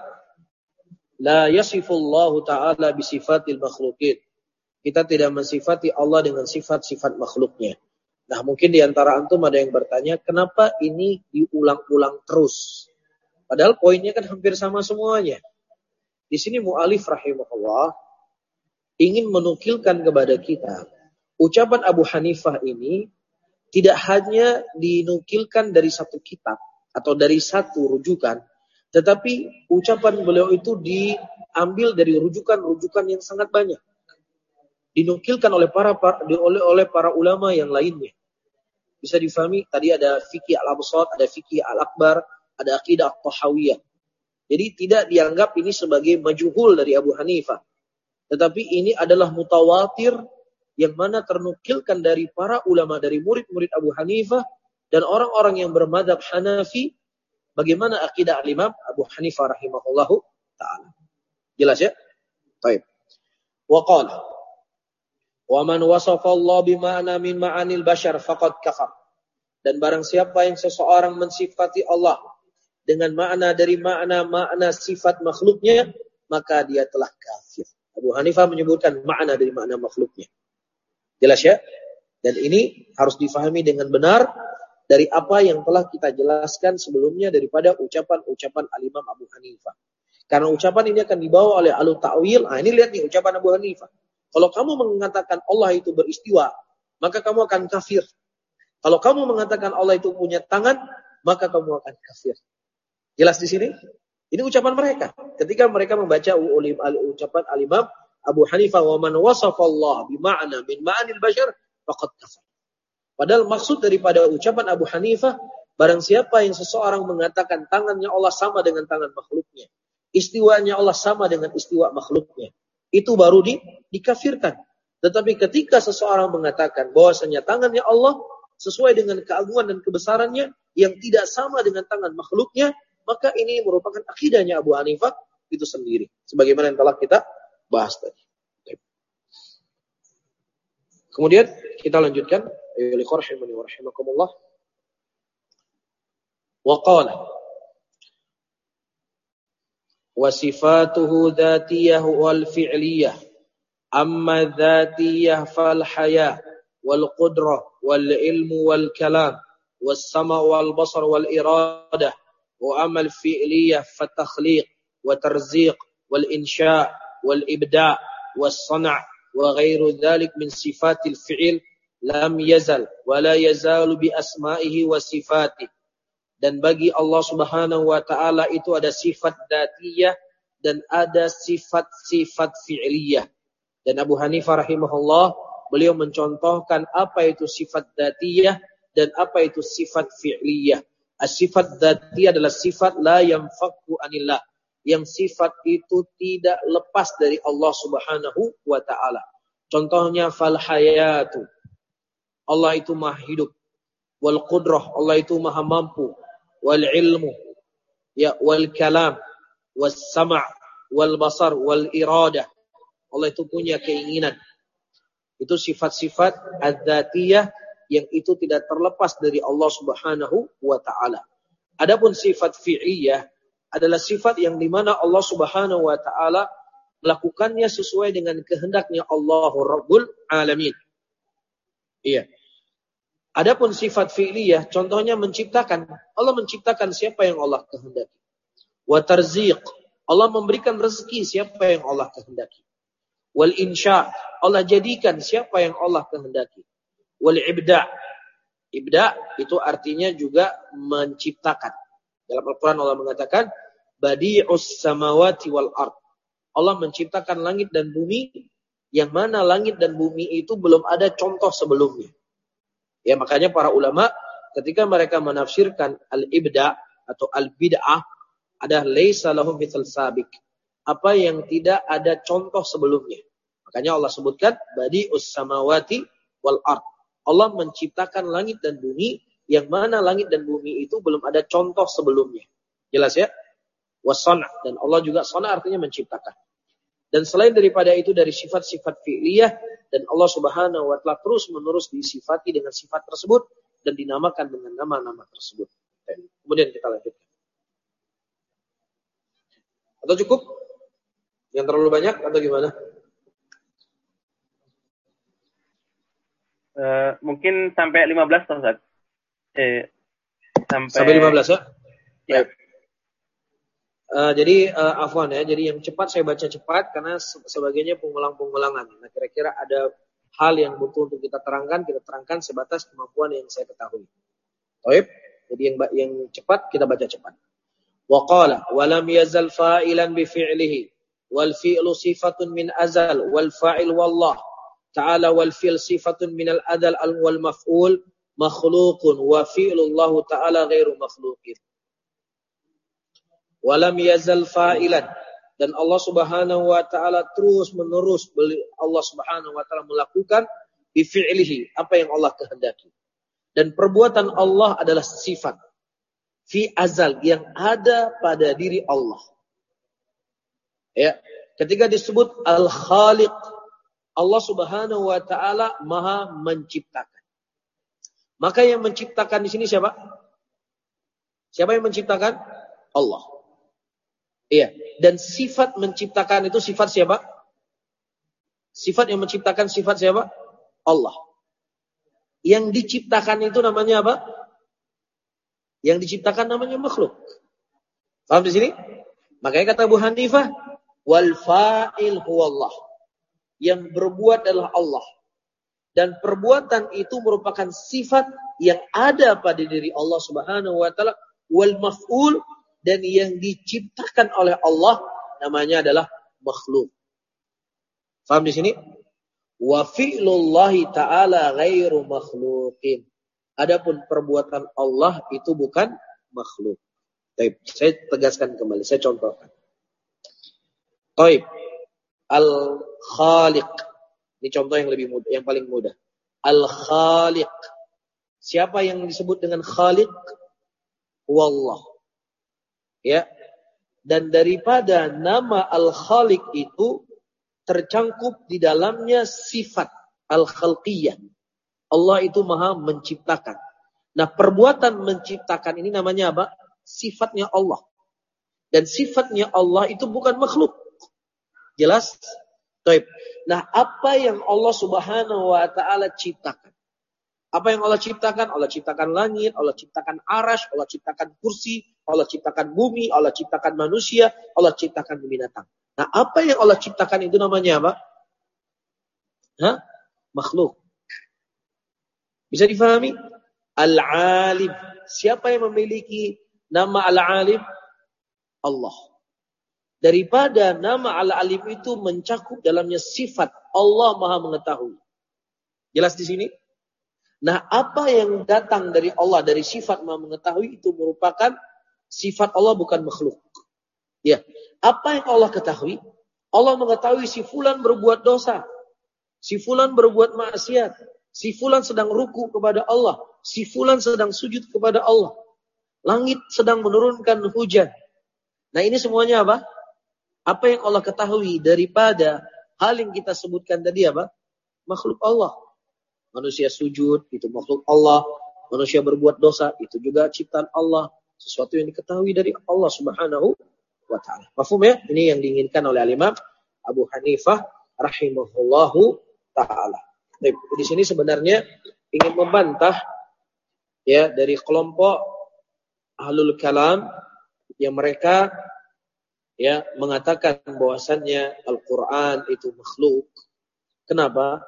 La yasifullahu ta'ala bisifatil makhlukin. Kita tidak mensifati Allah dengan sifat-sifat makhluknya. Nah, mungkin di antara antum ada yang bertanya, kenapa ini diulang-ulang terus? Padahal poinnya kan hampir sama semuanya. Di sini mu'alif rahimahullah ingin menukilkan kepada kita, ucapan Abu Hanifah ini tidak hanya dinukilkan dari satu kitab atau dari satu rujukan, tetapi ucapan beliau itu diambil dari rujukan-rujukan yang sangat banyak. Dinukilkan oleh para, oleh, oleh para ulama yang lainnya. Bisa difahami, tadi ada fikih al-absat, ada fikih al-akbar, ada akidah at-tahawiyah. Jadi tidak dianggap ini sebagai majhul dari Abu Hanifah. Tetapi ini adalah mutawatir yang mana ternukilkan dari para ulama, dari murid-murid Abu Hanifah dan orang-orang yang bermadzhab Hanafi, bagaimana akidah al-Imam Abu Hanifah rahimahullahu ta'ala. Jelas ya? Baik. Wa qala wa man wasafa Allah bima'na min ma'anil bashar faqad kafar. Dan barang siapa yang seseorang mensifati Allah dengan makna dari makna-makna sifat makhluknya, maka dia telah kafir. Abu Hanifah menyebutkan makna dari makna makhluknya. Jelas ya? Dan ini harus difahami dengan benar dari apa yang telah kita jelaskan sebelumnya daripada ucapan-ucapan al-Imam Abu Hanifah. Karena ucapan ini akan dibawa oleh ahlu ta'wil. Nah, ini lihat nih ucapan Abu Hanifah. Kalau kamu mengatakan Allah itu beristiwa, maka kamu akan kafir. Kalau kamu mengatakan Allah itu punya tangan, maka kamu akan kafir. Jelas di sini? Ini ucapan mereka. Ketika mereka membaca ucapan al-Imam Abu Hanifah, wa man wasafa Allah bima'na min ma'anil bashar faqad kafar. Padahal maksud daripada ucapan Abu Hanifah, barang siapa yang seseorang mengatakan tangannya Allah sama dengan tangan makhluknya, istiwanya Allah sama dengan istiwa makhluknya, itu baru di, dikafirkan. Tetapi ketika seseorang mengatakan bahwasanya tangannya Allah sesuai dengan keagungan dan kebesarannya yang tidak sama dengan tangan makhluknya, maka ini merupakan akidahnya Abu Hanifah itu sendiri. Sebagaimana yang telah kita bahas tadi. Kemudian kita lanjutkan. Wa qala wa sifatuhu dzatiyah wal fi'liyah, amma dzatiyah fal haya wal qudrah wal ilmu wal kalam was sama wal basar wal iradah, wa amal fi'liyah fat takhliq wa tarziq wal insya' wal ibda' was sana' wa ghairu dzalik min sifatil fi'il lam yazal wa la yazalu bi asma'ihi wa sifatihi. Dan bagi Allah Subhanahu wa taala itu ada sifat dzatiyah dan ada sifat-sifat fi'liyah. Dan Abu Hanifah rahimahullah, beliau mencontohkan apa itu sifat dzatiyah dan apa itu sifat fi'liyah. As-sifat dzatiyah adalah sifat la yanfakku anillah, yang sifat itu tidak lepas dari Allah Subhanahu wa taala. Contohnya fal hayatu, Allah itu maha hidup. Wal qudrah, Allah itu maha mampu. Wal ilmu, ya, wal kalam, was sama', wal basar, wal iradah, Allah itu punya keinginan. Itu sifat-sifat adzatiyah yang itu tidak terlepas dari Allah Subhanahu wa taala. Adapun sifat fi'liyah adalah sifat yang dimana Allah Subhanahu wa taala melakukannya sesuai dengan kehendaknya Allahu Rabbul Alamin. Iya. Adapun sifat fi'liyah, contohnya menciptakan. Allah menciptakan siapa yang Allah kehendaki. Wa tarziq, Allah memberikan rezeki siapa yang Allah kehendaki. Wal insya', Allah jadikan siapa yang Allah kehendaki. Wal ibda', ibda' itu artinya juga menciptakan. Dalam Al-Quran Allah mengatakan, badi'us samawati wal ard. Allah menciptakan langit dan bumi, yang mana langit dan bumi itu belum ada contoh sebelumnya. Ya, makanya para ulama ketika mereka menafsirkan al-ibda atau al-bid'ah ada laisa lahum mithal sabiq. Apa yang tidak ada contoh sebelumnya. Makanya Allah sebutkan badi'us samawati wal ard. Allah menciptakan langit dan bumi yang mana langit dan bumi itu belum ada contoh sebelumnya. Jelas ya? Wasana, dan Allah juga sana artinya menciptakan. Dan selain daripada itu dari sifat-sifat fi'liyah, dan Allah Subhanahu wa taala terus-menerus disifati dengan sifat tersebut dan dinamakan dengan nama-nama tersebut. Dan kemudian kita lanjutkan. Atau cukup? Yang terlalu banyak atau gimana? Uh, mungkin sampai lima belas Ustaz. Eh, sampai sampai lima belas ya? Ya. Baik. Uh, jadi uh, afwan ya, jadi yang cepat saya baca cepat karena sebagainya pengulang-pengulangan. Nah, kira-kira ada hal yang butuh untuk kita terangkan, kita terangkan sebatas kemampuan yang saya ketahui. Baik. Jadi yang yang cepat kita baca cepat. Wa qala wa lam yazal fa'ilan bi fi'lihi wal fi'lu sifatun min azal wal fa'il wallah ta'ala wal fi'l sifatun min al adal al wal maf'ul makhluqun wa fi'lullah ta'ala ghairu makhluqin. Walam yazal fa'ilan, dan Allah Subhanahu wa taala terus menerus Allah Subhanahu wa taala melakukan bi fi'lihi apa yang Allah kehendaki. Dan perbuatan Allah adalah sifat fi azal yang ada pada diri Allah. Ya, ketika disebut al-khaliq, Allah Subhanahu wa taala Maha menciptakan. Maka yang menciptakan di sini siapa? Siapa yang menciptakan? Allah. Iya, dan sifat menciptakan itu sifat siapa? Sifat yang menciptakan sifat siapa? Allah. Yang diciptakan itu namanya apa? Yang diciptakan namanya makhluk. Paham di sini? Makanya kata Abu Hanifah, wal fa'il huwallah. Yang berbuat adalah Allah. Dan perbuatan itu merupakan sifat yang ada pada diri Allah Subhanahu wa taala, wal maf'ul, dan yang diciptakan oleh Allah namanya adalah makhluk. Paham di sini? Wa fi'lullahi ta'ala ghairu makhluqin. Adapun perbuatan Allah itu bukan makhluk. Baik, saya tegaskan kembali, saya contohkan. Baik. Al-Khaliq. Ini contoh yang lebih mudah, yang paling mudah. Al-Khaliq. Siapa yang disebut dengan Khaliq? Wallah. Ya, dan daripada nama Al-Khaliq itu tercangkup di dalamnya sifat Al-Khalqiyah. Allah itu Maha menciptakan. Nah, perbuatan menciptakan ini namanya apa? Sifatnya Allah. Dan sifatnya Allah itu bukan makhluk. Jelas? Baik. Nah, apa yang Allah Subhanahu wa taala ciptakan? Apa yang Allah ciptakan? Allah ciptakan langit, Allah ciptakan arash, Allah ciptakan kursi, Allah ciptakan bumi, Allah ciptakan manusia, Allah ciptakan binatang. Nah, apa yang Allah ciptakan itu namanya apa? Hah? Makhluk. Bisa difahami? Al-Alim. Siapa yang memiliki nama Al-Alim? Allah. Daripada nama Al-Alim itu mencakup dalamnya sifat Allah Maha mengetahui. Jelas di sini? Nah, apa yang datang dari Allah, dari sifat Maha mengetahui itu merupakan sifat Allah, bukan makhluk. Ya, apa yang Allah ketahui? Allah mengetahui si fulan berbuat dosa, si fulan berbuat maksiat, si fulan sedang ruku kepada Allah, si fulan sedang sujud kepada Allah. Langit sedang menurunkan hujan. Nah, ini semuanya apa? Apa yang Allah ketahui daripada hal yang kita sebutkan tadi apa? Makhluk Allah. Manusia sujud, itu makhluk Allah. Manusia berbuat dosa, itu juga ciptaan Allah. Sesuatu yang diketahui dari Allah Subhanahu wa ta'ala. Mafhum ya? Ini yang diinginkan oleh Imam Abu Hanifah rahimahullahu ta'ala. Di sini sebenarnya ingin membantah ya dari kelompok Ahlul Kalam yang mereka ya mengatakan bahwasannya Al-Quran itu makhluk. Kenapa?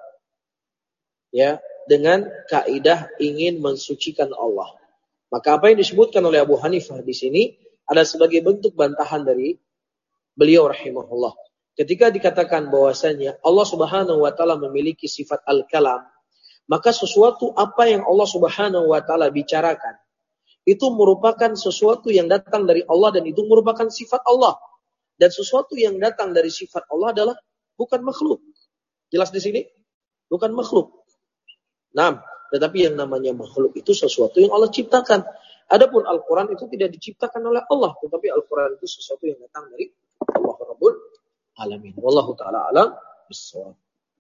Ya, dengan kaidah ingin mensucikan Allah. Maka apa yang disebutkan oleh Abu Hanifah di sini adalah sebagai bentuk bantahan dari beliau rahimahullah. Ketika dikatakan bahwasanya Allah Subhanahu wa taala memiliki sifat al-kalam, maka sesuatu apa yang Allah Subhanahu wa taala bicarakan itu merupakan sesuatu yang datang dari Allah dan itu merupakan sifat Allah. Dan sesuatu yang datang dari sifat Allah adalah bukan makhluk. Jelas di sini? Bukan makhluk. Nah, tetapi yang namanya makhluk itu sesuatu yang Allah ciptakan. Adapun Al-Quran itu tidak diciptakan oleh Allah, tetapi Al-Quran itu sesuatu yang datang dari Allah Rabbul Alamin. Wallahu ta'ala alam bissawab.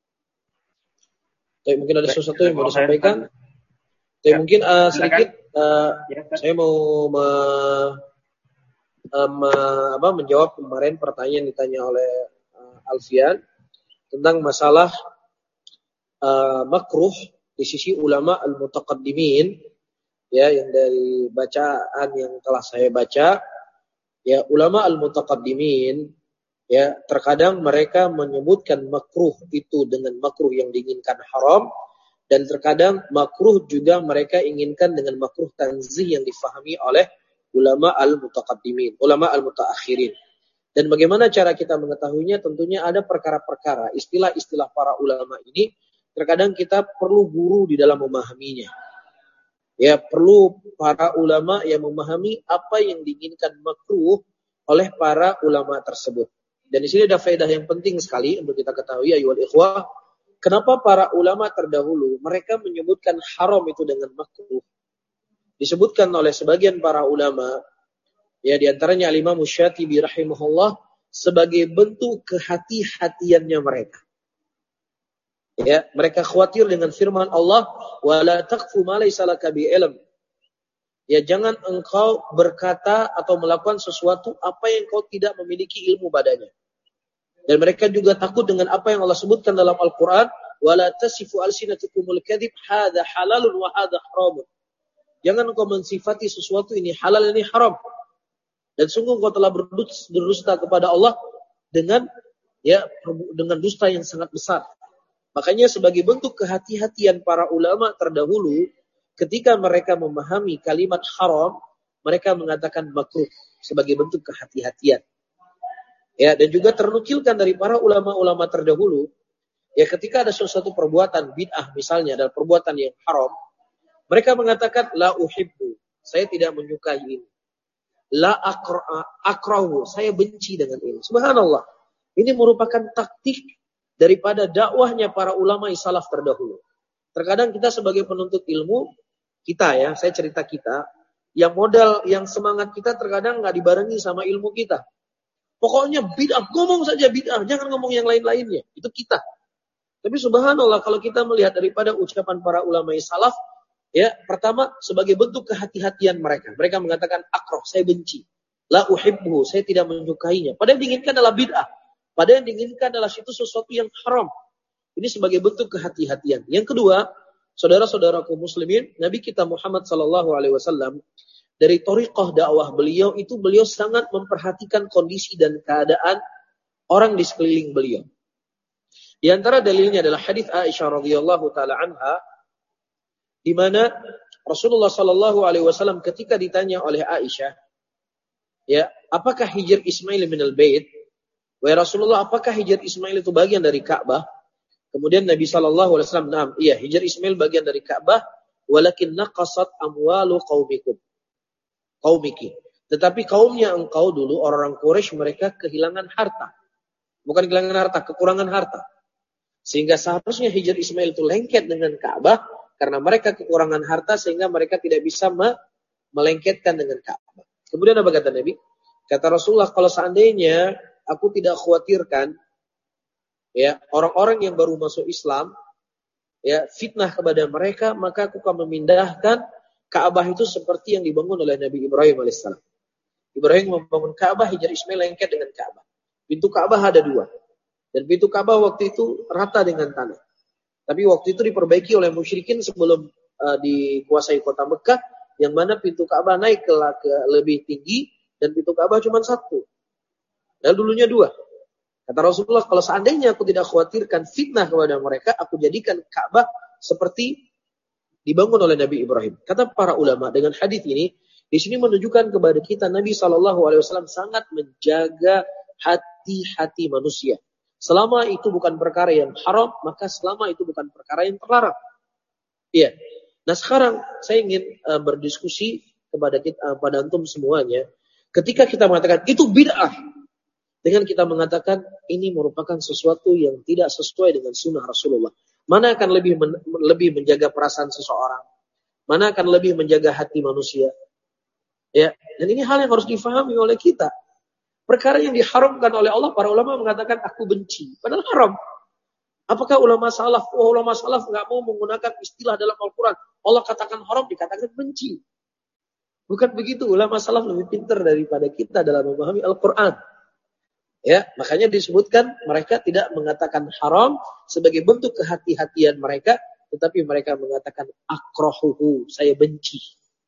Tapi mungkin ada sesuatu yang mau disampaikan. Tapi ya, mungkin uh, sedikit uh, ya, saya mau me, uh, me, apa, menjawab kemarin pertanyaan yang ditanya oleh uh, Alfian tentang masalah uh, makruh di sisi ulama al-mutaqaddimin, ya, yang dari bacaan yang telah saya baca, ya, ulama al-mutaqaddimin, ya, terkadang mereka menyebutkan makruh itu dengan makruh yang diinginkan haram, dan terkadang makruh juga mereka inginkan dengan makruh tanzih yang difahami oleh ulama al-mutaqaddimin, ulama al-mutaakhirin. Dan bagaimana cara kita mengetahuinya? Tentunya ada perkara-perkara, istilah-istilah para ulama ini terkadang kita perlu guru di dalam memahaminya. Ya, perlu para ulama yang memahami apa yang diinginkan makruh oleh para ulama tersebut. Dan di sini ada faedah yang penting sekali untuk kita ketahui, ayyuhal ikhwah. Kenapa para ulama terdahulu mereka menyebutkan haram itu dengan makruh? Disebutkan oleh sebagian para ulama, ya, di antaranya Al-Imam Syatibi rahimahullah, sebagai bentuk kehati-hatiannya mereka. Ya, mereka khawatir dengan firman Allah, wala taqfu ma laysa laka bi'ilm. Ya, jangan engkau berkata atau melakukan sesuatu apa yang kau tidak memiliki ilmu padanya. Dan mereka juga takut dengan apa yang Allah sebutkan dalam Al-Quran, wala tasifu alsinatukumul kadhib hadza halalun wa hadza haramun. Jangan engkau mensifati sesuatu ini halal, ini haram. Dan sungguh engkau telah berdusta kepada Allah dengan, ya, dengan dusta yang sangat besar. Makanya sebagai bentuk kehati-hatian para ulama terdahulu, ketika mereka memahami kalimat haram, mereka mengatakan makruh sebagai bentuk kehati-hatian. Ya, dan juga ternukilkan dari para ulama-ulama terdahulu, ya, ketika ada sesuatu perbuatan bid'ah misalnya, dan perbuatan yang haram, mereka mengatakan la uhibbu, saya tidak menyukai ini. La akrahu, saya benci dengan ini. Subhanallah. Ini merupakan taktik daripada dakwahnya para ulama salaf terdahulu. Terkadang kita sebagai penuntut ilmu, kita, ya, saya cerita kita, yang modal, yang semangat kita terkadang nggak dibarengi sama ilmu kita. Pokoknya bid'ah, ngomong saja bid'ah, jangan ngomong yang lain-lainnya. Itu kita. Tapi subhanallah, kalau kita melihat daripada ucapan para ulama salaf, ya, pertama sebagai bentuk kehati-hatian mereka. Mereka mengatakan akrah, saya benci. La uhibbu, saya tidak menyukainya. Padahal yang diinginkan adalah bid'ah. Padahal yang diinginkan adalah itu sesuatu yang haram. Ini sebagai bentuk kehati-hatian. Yang kedua, saudara-saudaraku muslimin, Nabi kita Muhammad sallallahu alaihi wasallam, dari thariqah dakwah beliau itu beliau sangat memperhatikan kondisi dan keadaan orang di sekeliling beliau. Di antara dalilnya adalah hadis Aisyah radhiyallahu taala anha, di mana Rasulullah sallallahu alaihi wasallam ketika ditanya oleh Aisyah, ya, apakah hijr Ismail min al-bait? Wahai Rasulullah, apakah hijr Ismail itu bagian dari Ka'bah? Kemudian Nabi sallallahu alaihi wasallam, "Na'am, iya, hijr Ismail bagian dari Ka'bah, walakin naqasat amwalu qaumikum." Qaumiki. Tetapi kaumnya engkau dulu, orang-orang Quraisy, mereka kehilangan harta. Bukan kehilangan harta, kekurangan harta. Sehingga seharusnya hijr Ismail itu lengket dengan Ka'bah, karena mereka kekurangan harta sehingga mereka tidak bisa me- melengketkan dengan Ka'bah. Kemudian apa kata Nabi? Kata Rasulullah, kalau seandainya aku tidak khawatirkan, ya, orang-orang yang baru masuk Islam, ya, fitnah kepada mereka, maka aku akan memindahkan Ka'bah itu seperti yang dibangun oleh Nabi Ibrahim alaihissalam. Ibrahim membangun Ka'bah, hijr Ismail lengket dengan Ka'bah. Pintu Ka'bah ada dua. Dan pintu Ka'bah waktu itu rata dengan tanah. Tapi waktu itu diperbaiki oleh musyrikin sebelum uh, dikuasai kota Mekah, yang mana pintu Ka'bah naik ke, ke lebih tinggi, dan pintu Ka'bah cuma satu. Dan dulunya dua. Kata Rasulullah, kalau seandainya aku tidak khawatirkan fitnah kepada mereka, aku jadikan Ka'bah seperti dibangun oleh Nabi Ibrahim. Kata para ulama, dengan hadis ini, di sini menunjukkan kepada kita Nabi shallallahu alaihi wasallam sangat menjaga hati-hati manusia. Selama itu bukan perkara yang haram, maka selama itu bukan perkara yang terlarang. Iya. Nah sekarang saya ingin uh, berdiskusi kepada kita, uh, pada antum semuanya. Ketika kita mengatakan itu bid'ah, dengan kita mengatakan ini merupakan sesuatu yang tidak sesuai dengan sunnah Rasulullah, mana akan lebih men, lebih menjaga perasaan seseorang? Mana akan lebih menjaga hati manusia? Ya, dan ini hal yang harus difahami oleh kita. Perkara yang diharamkan oleh Allah, para ulama mengatakan aku benci, padahal haram. Apakah ulama salaf? Oh, ulama salaf nggak mau menggunakan istilah dalam Al-Quran. Allah katakan haram, dikatakan benci. Bukan begitu. Ulama salaf lebih pintar daripada kita dalam memahami Al-Quran. Ya, makanya disebutkan mereka tidak mengatakan haram sebagai bentuk kehati-hatian mereka, tetapi mereka mengatakan akrahuhu, saya benci.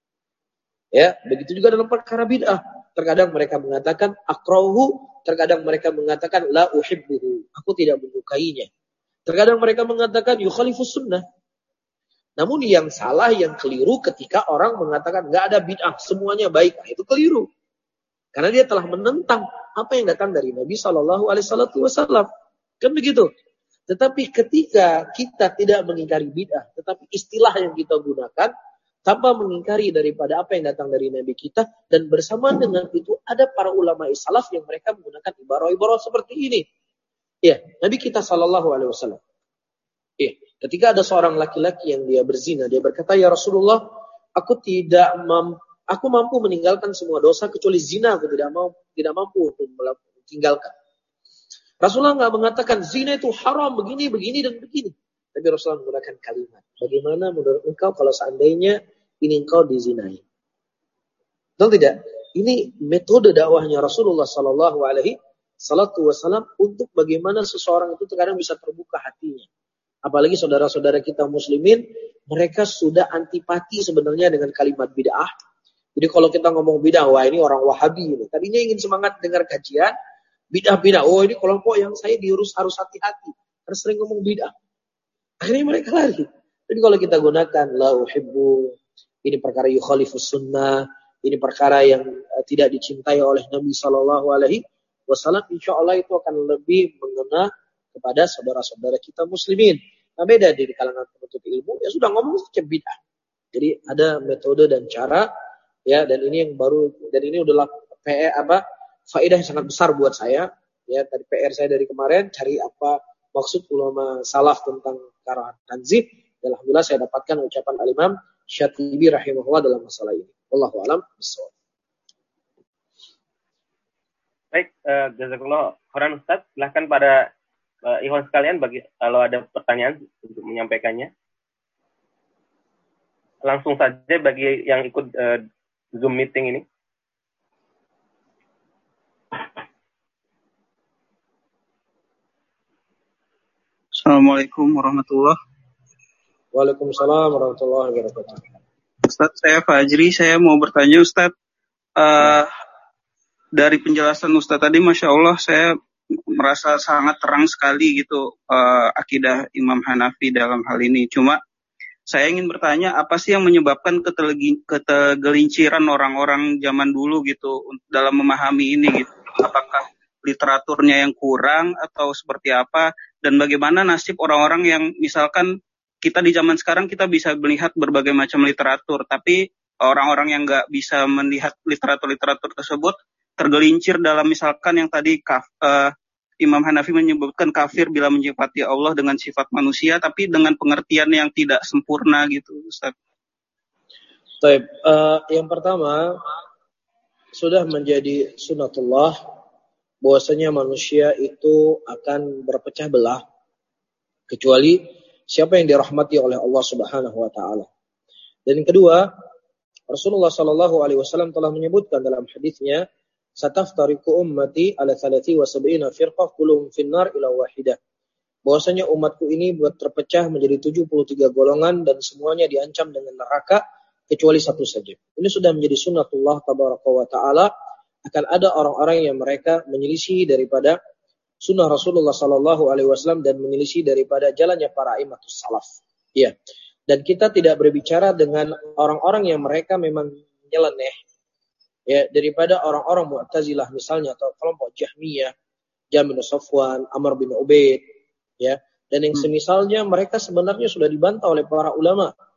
Ya, begitu juga dalam perkara bid'ah. Terkadang mereka mengatakan akrahuhu, terkadang mereka mengatakan la uhibbuhu, aku tidak menyukainya. Terkadang mereka mengatakan yukhalifus sunnah. Namun yang salah, yang keliru ketika orang mengatakan enggak ada bid'ah, semuanya baik. Itu keliru. Karena dia telah menentang apa yang datang dari Nabi Shallallahu Alaihi Wasallam. Kan begitu. Tetapi ketika kita tidak mengingkari bid'ah, tetapi istilah yang kita gunakan tanpa mengingkari daripada apa yang datang dari Nabi kita, dan bersamaan dengan itu ada para ulama salaf yang mereka menggunakan ibarah-ibarah seperti ini. Ya, Nabi kita Shallallahu Alaihi Wasallam. Ya, ketika ada seorang laki-laki yang dia berzina, dia berkata, ya Rasulullah, aku tidak mampu, aku mampu meninggalkan semua dosa kecuali zina, aku tidak mau, tidak mampu untuk meninggalkan. Rasulullah nggak mengatakan zina itu haram begini, begini dan begini. Tapi Rasulullah menggunakan kalimat. Bagaimana menurut engkau kalau seandainya ini engkau dizinai? Betul tidak? Ini metode dakwahnya Rasulullah Sallallahu Alaihi Wasallam untuk bagaimana seseorang itu terkadang bisa terbuka hatinya. Apalagi saudara-saudara kita muslimin, mereka sudah antipati sebenarnya dengan kalimat bid'ah. Jadi kalau kita ngomong bid'ah, wah ini orang Wahabi ini. Tadinya ingin semangat dengar kajian, bid'ah-bid'ah. Oh ini kelompok yang saya diurus harus hati-hati. Karena sering ngomong bid'ah. Akhirnya mereka lari. Jadi kalau kita gunakan la uhibbu, ini perkara yukhalifus sunnah, ini perkara yang uh, tidak dicintai oleh Nabi Sallallahu Alaihi Wasallam, insya Allah itu akan lebih mengena kepada saudara-saudara kita muslimin. Nah beda di kalangan penuntut ilmu, ya sudah ngomong saja bid'ah. Jadi ada metode dan cara, ya, dan ini yang baru, dan ini adalah P R apa faedah yang sangat besar buat saya. Ya, tadi P R saya dari kemarin cari apa maksud ulama salaf tentang perkara tanzih. Alhamdulillah saya dapatkan ucapan Al-Imam Syatibi rahimahullah dalam masalah ini. Wallahu a'lam bishawab. Baik, uh, jazakallah khairan Ustaz. Silakan pada uh, ikhwan sekalian bagi kalau ada pertanyaan untuk menyampaikannya. Langsung saja bagi yang ikut uh, Zoom meeting ini. Assalamualaikum warahmatullahi wabarakatuh. Waalaikumsalam warahmatullahi wabarakatuh. Ustaz, saya Fajri. Saya mau bertanya Ustaz. Uh, dari penjelasan Ustaz tadi, Masya Allah, saya merasa sangat terang sekali gitu uh, akidah Imam Hanafi dalam hal ini. Cuma saya ingin bertanya, apa sih yang menyebabkan ketergelinciran orang-orang zaman dulu gitu dalam memahami ini gitu? Apakah literaturnya yang kurang atau seperti apa? Dan bagaimana nasib orang-orang yang misalkan kita di zaman sekarang kita bisa melihat berbagai macam literatur, tapi orang-orang yang nggak bisa melihat literatur-literatur tersebut tergelincir dalam misalkan yang tadi kaf, uh, Imam Hanafi menyebutkan kafir bila menyifati Allah dengan sifat manusia, tapi dengan pengertian yang tidak sempurna gitu, Ustaz. Baik, uh, yang pertama sudah menjadi sunatullah bahwasanya manusia itu akan berpecah belah kecuali siapa yang dirahmati oleh Allah Subhanahu wa taala. Dan yang kedua, Rasulullah sallallahu alaihi wasallam telah menyebutkan dalam hadisnya, "Sataftariqu ummati ala thalathi wa sab'ina firqah kulluhum finnar ila wahidah." Bahwasanya umatku ini buat terpecah menjadi tujuh puluh tiga golongan dan semuanya diancam dengan neraka kecuali satu saja. Ini sudah menjadi sunnatullah tabaraka wa taala. Akan ada orang-orang yang mereka menyelisih daripada sunnah Rasulullah sallallahu alaihi wasallam dan menyelisih daripada jalannya para imamatus salaf. Ya. Dan kita tidak berbicara dengan orang-orang yang mereka memang nyeleneh. Ya, daripada orang-orang Mu'tazilah misalnya atau kelompok Jahmiyah, Jahm bin Safwan, Amr bin Ubaid, ya. Dan yang semisalnya mereka sebenarnya sudah dibantah oleh para ulama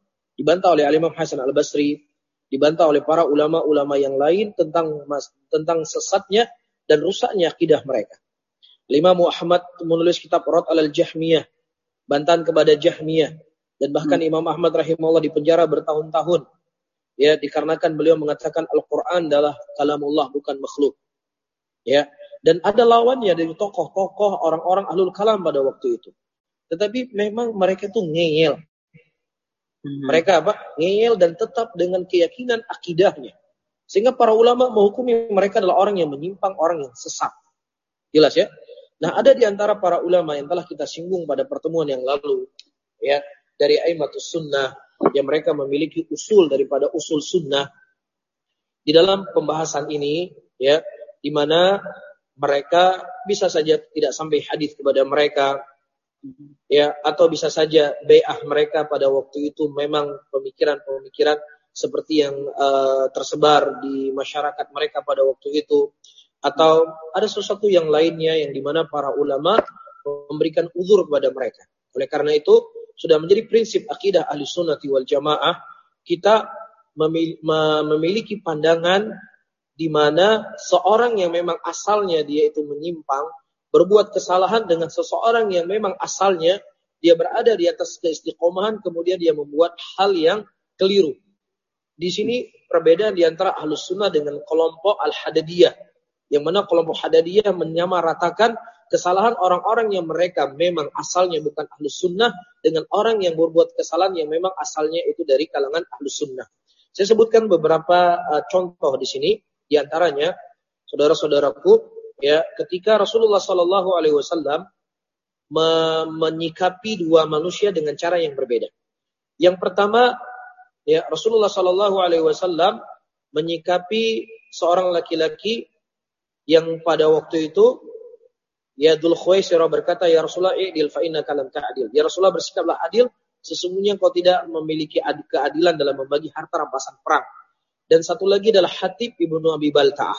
dibantah oleh Imam Hasan Al-Basri, dibantah oleh para ulama-ulama yang lain tentang tentang sesatnya dan rusaknya akidah mereka. Imam Ahmad menulis kitab Rad al-Jahmiyah, bantahan kepada Jahmiyah, dan bahkan hmm. Imam Ahmad rahimahullah dipenjara bertahun-tahun, ya, dikarenakan beliau mengatakan Al-Quran adalah kalamullah, bukan makhluk. Ya, dan ada lawannya dari tokoh-tokoh orang-orang ahlul kalam pada waktu itu. Tetapi memang mereka itu ngeyel. Hmm. Mereka apa? Ngeyel dan tetap dengan keyakinan akidahnya. Sehingga para ulama menghukumi mereka adalah orang yang menyimpang, orang yang sesat. Jelas ya? Nah, ada di antara para ulama yang telah kita singgung pada pertemuan yang lalu, ya, dari Aimatus Sunnah, yang mereka memiliki usul daripada usul sunnah. Di dalam pembahasan ini, ya, di mana mereka bisa saja tidak sampai hadis kepada mereka, ya, atau bisa saja bai'ah mereka pada waktu itu memang pemikiran-pemikiran seperti yang uh, tersebar di masyarakat mereka pada waktu itu, atau ada sesuatu yang lainnya yang dimana para ulama memberikan uzur kepada mereka. Oleh karena itu, sudah menjadi prinsip akidah ahli sunnati wal jamaah, kita memiliki pandangan di mana seorang yang memang asalnya dia itu menyimpang, berbuat kesalahan dengan seseorang yang memang asalnya dia berada di atas keistiqomahan, kemudian dia membuat hal yang keliru. Di sini perbedaan di antara ahlus sunnah dengan kelompok al-hadadiyah, yang mana kelompok hadadiyah menyamaratakan kesalahan orang-orang yang mereka memang asalnya bukan ahlus sunnah dengan orang yang berbuat kesalahan yang memang asalnya itu dari kalangan ahlus sunnah. Saya sebutkan beberapa uh, contoh di sini, di antaranya saudara-saudaraku, ya, ketika Rasulullah Shallallahu Alaihi Wasallam me- menyikapi dua manusia dengan cara yang berbeda. Yang pertama, ya, Rasulullah Shallallahu Alaihi Wasallam menyikapi seorang laki-laki yang pada waktu itu, ya, Dzul Khuwaisirah berkata, ya Rasulullah, i'dil fa innaka lam ta'dil. Ya Rasulullah, bersikaplah adil, sesungguhnya kau tidak memiliki keadilan dalam membagi harta rampasan perang. Dan satu lagi adalah Hatib ibnu Abi Balta'ah.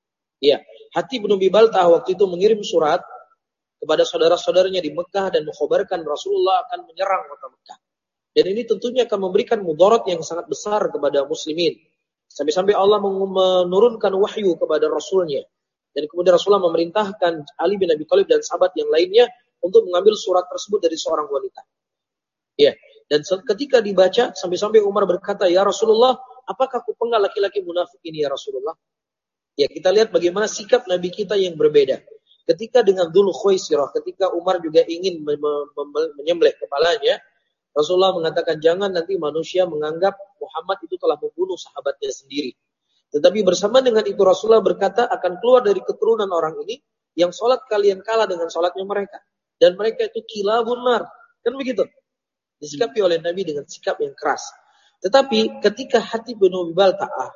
Ya, Hatib ibnu Abi Balta'ah waktu itu mengirim surat kepada saudara-saudaranya di Mekah dan mengkhabarkan Rasulullah akan menyerang kota Mekah. Dan ini tentunya akan memberikan mudarat yang sangat besar kepada muslimin. Sampai-sampai Allah menurunkan wahyu kepada Rasulnya. Dan kemudian Rasulullah memerintahkan Ali bin Abi Thalib dan sahabat yang lainnya untuk mengambil surat tersebut dari seorang wanita. Ya, dan ketika dibaca sampai-sampai Umar berkata, ya Rasulullah, apakah aku penggal laki-laki munafik ini ya Rasulullah? Ya, kita lihat bagaimana sikap Nabi kita yang berbeda. Ketika dengan Dzul Khuwaisirah, ketika Umar juga ingin menyembelih kepalanya, Rasulullah mengatakan, jangan nanti manusia menganggap Muhammad itu telah membunuh sahabatnya sendiri. Tetapi bersama dengan itu Rasulullah berkata, akan keluar dari keturunan orang ini yang sholat kalian kalah dengan sholatnya mereka. Dan mereka itu kilabun nar. Kan begitu? Disikapi oleh Nabi dengan sikap yang keras. Tetapi ketika Hatib bin Abi Balta'ah,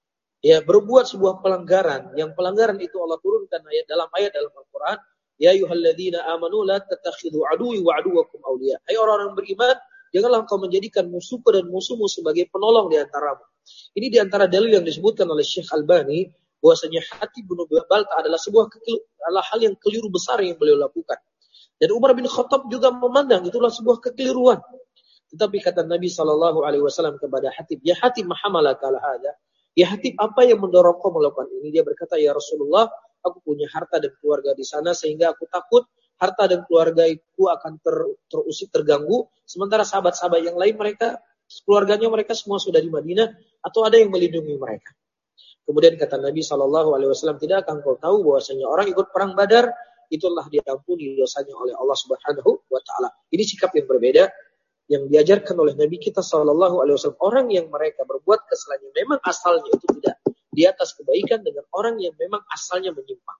ya, berbuat sebuah pelanggaran, yang pelanggaran itu Allah turunkan ayat dalam ayat dalam Al-Quran, ya ayyuhalladzina amanu la tattakhidhu aduwwi wa aduwwakum awliya. Hai orang-orang beriman, janganlah engkau menjadikan musuhku dan musuhmu sebagai penolong di antaramu. Ini di antara dalil yang disebutkan oleh Syekh Albani, bahwasanya Hatib bin Abi Balta'ah adalah sebuah kekil- adalah hal yang keliru besar yang beliau lakukan. Dan Umar bin Khattab juga memandang itulah sebuah kekeliruan. Tetapi kata Nabi Shallallahu Alaihi Wasallam kepada Hatib, ya Hatib, mahamalaka ala hadza. Ya Hatib, apa yang mendorong kau melakukan ini? Dia berkata, ya Rasulullah, aku punya harta dan keluarga di sana sehingga aku takut harta dan keluarga itu akan ter, terusik, terganggu. Sementara sahabat-sahabat yang lain mereka, keluarganya mereka semua sudah di Madinah atau ada yang melindungi mereka. Kemudian kata Nabi Shallallahu Alaihi Wasallam, tidak akan kau tahu bahwasanya orang ikut perang Badar itulah diampuni dosanya oleh Allah Subhanahu Wa Taala. Ini sikap yang berbeda yang diajarkan oleh Nabi kita Shallallahu Alaihi Wasallam. Orang yang mereka berbuat kesalahan yang memang asalnya itu tidak di atas kebaikan dengan orang yang memang asalnya menyimpang.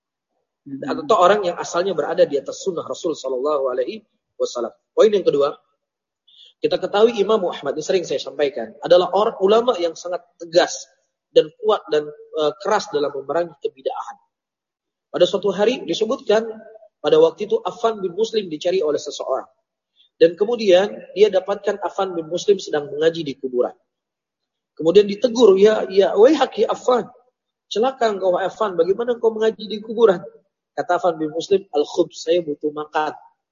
Atau orang yang asalnya berada di atas sunnah Rasul Shallallahu Alaihi Wasallam. Poin yang kedua, kita ketahui Imam Ahmad, ini sering saya sampaikan, adalah orang ulama yang sangat tegas dan kuat dan uh, keras dalam memerangi kebid'ahan. Pada suatu hari disebutkan pada waktu itu Affan bin Muslim dicari oleh seseorang. Dan kemudian dia dapatkan Affan bin Muslim sedang mengaji di kuburan. Kemudian ditegur, ya ya waihaki Affan, celaka engkau Affan, bagaimana engkau mengaji di kuburan? Kata Affan bin Muslim, al-khubz, saya butuh makan.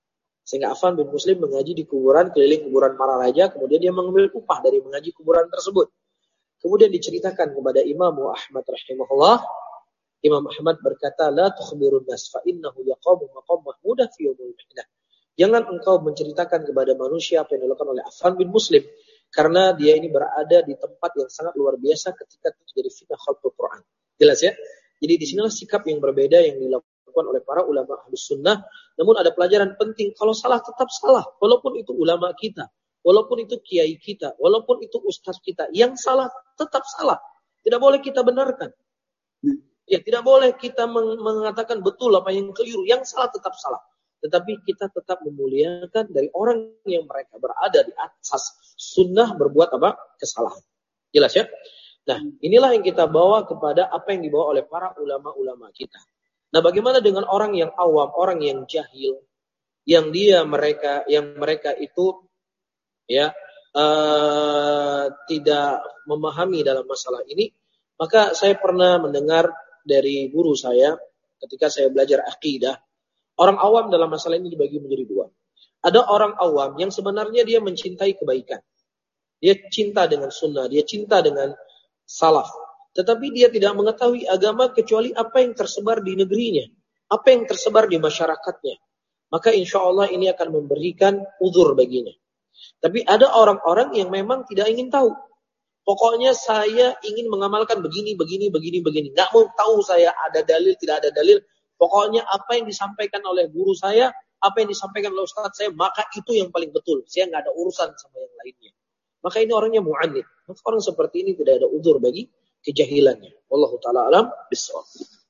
Sehingga Affan bin Muslim mengaji di kuburan, keliling kuburan para raja, kemudian dia mengambil upah dari mengaji kuburan tersebut. Kemudian diceritakan kepada Imam Ahmad rahimahullah. Imam Ahmad berkata, la tukhbirun nas fa innahu yaqamu maqam mahmudah fi yaumil mihnah. Jangan engkau menceritakan kepada manusia apa yang dilakukan oleh Affan bin Muslim, karena dia ini berada di tempat yang sangat luar biasa ketika terjadi fitnah khalqul Quran. Jelas ya? Jadi di sinilah sikap yang berbeda yang dilakukan oleh para ulama Ahlus Sunnah. Namun ada pelajaran penting, kalau salah tetap salah, walaupun itu ulama kita, walaupun itu kiai kita, walaupun itu ustaz kita, yang salah tetap salah. Tidak boleh kita benarkan. Ya, tidak boleh kita meng- mengatakan betul apa yang keliru, yang salah tetap salah. Tetapi kita tetap memuliakan dari orang yang mereka berada di atas sunnah berbuat apa? Kesalahan. Jelas ya? Nah, inilah yang kita bawa kepada apa yang dibawa oleh para ulama-ulama kita. Nah, bagaimana dengan orang yang awam, orang yang jahil, yang dia mereka, yang mereka itu ya uh, tidak memahami dalam masalah ini? Maka saya pernah mendengar dari guru saya ketika saya belajar akidah, orang awam dalam masalah ini dibagi menjadi dua. Ada orang awam yang sebenarnya dia mencintai kebaikan, dia cinta dengan sunnah, dia cinta dengan salaf. Tetapi dia tidak mengetahui agama kecuali apa yang tersebar di negerinya, apa yang tersebar di masyarakatnya. Maka insya Allah ini akan memberikan uzur baginya. Tapi ada orang-orang yang memang tidak ingin tahu. Pokoknya saya ingin mengamalkan begini, begini, begini, begini. Nggak mau tahu saya ada dalil, tidak ada dalil. Pokoknya apa yang disampaikan oleh guru saya, apa yang disampaikan oleh ustaz saya, maka itu yang paling betul. Saya nggak ada urusan sama yang lainnya. Maka ini orangnya mu'anid. Maka orang seperti ini tidak ada uzur bagi kejahilannya. Wallahu ta'ala alam bisawab.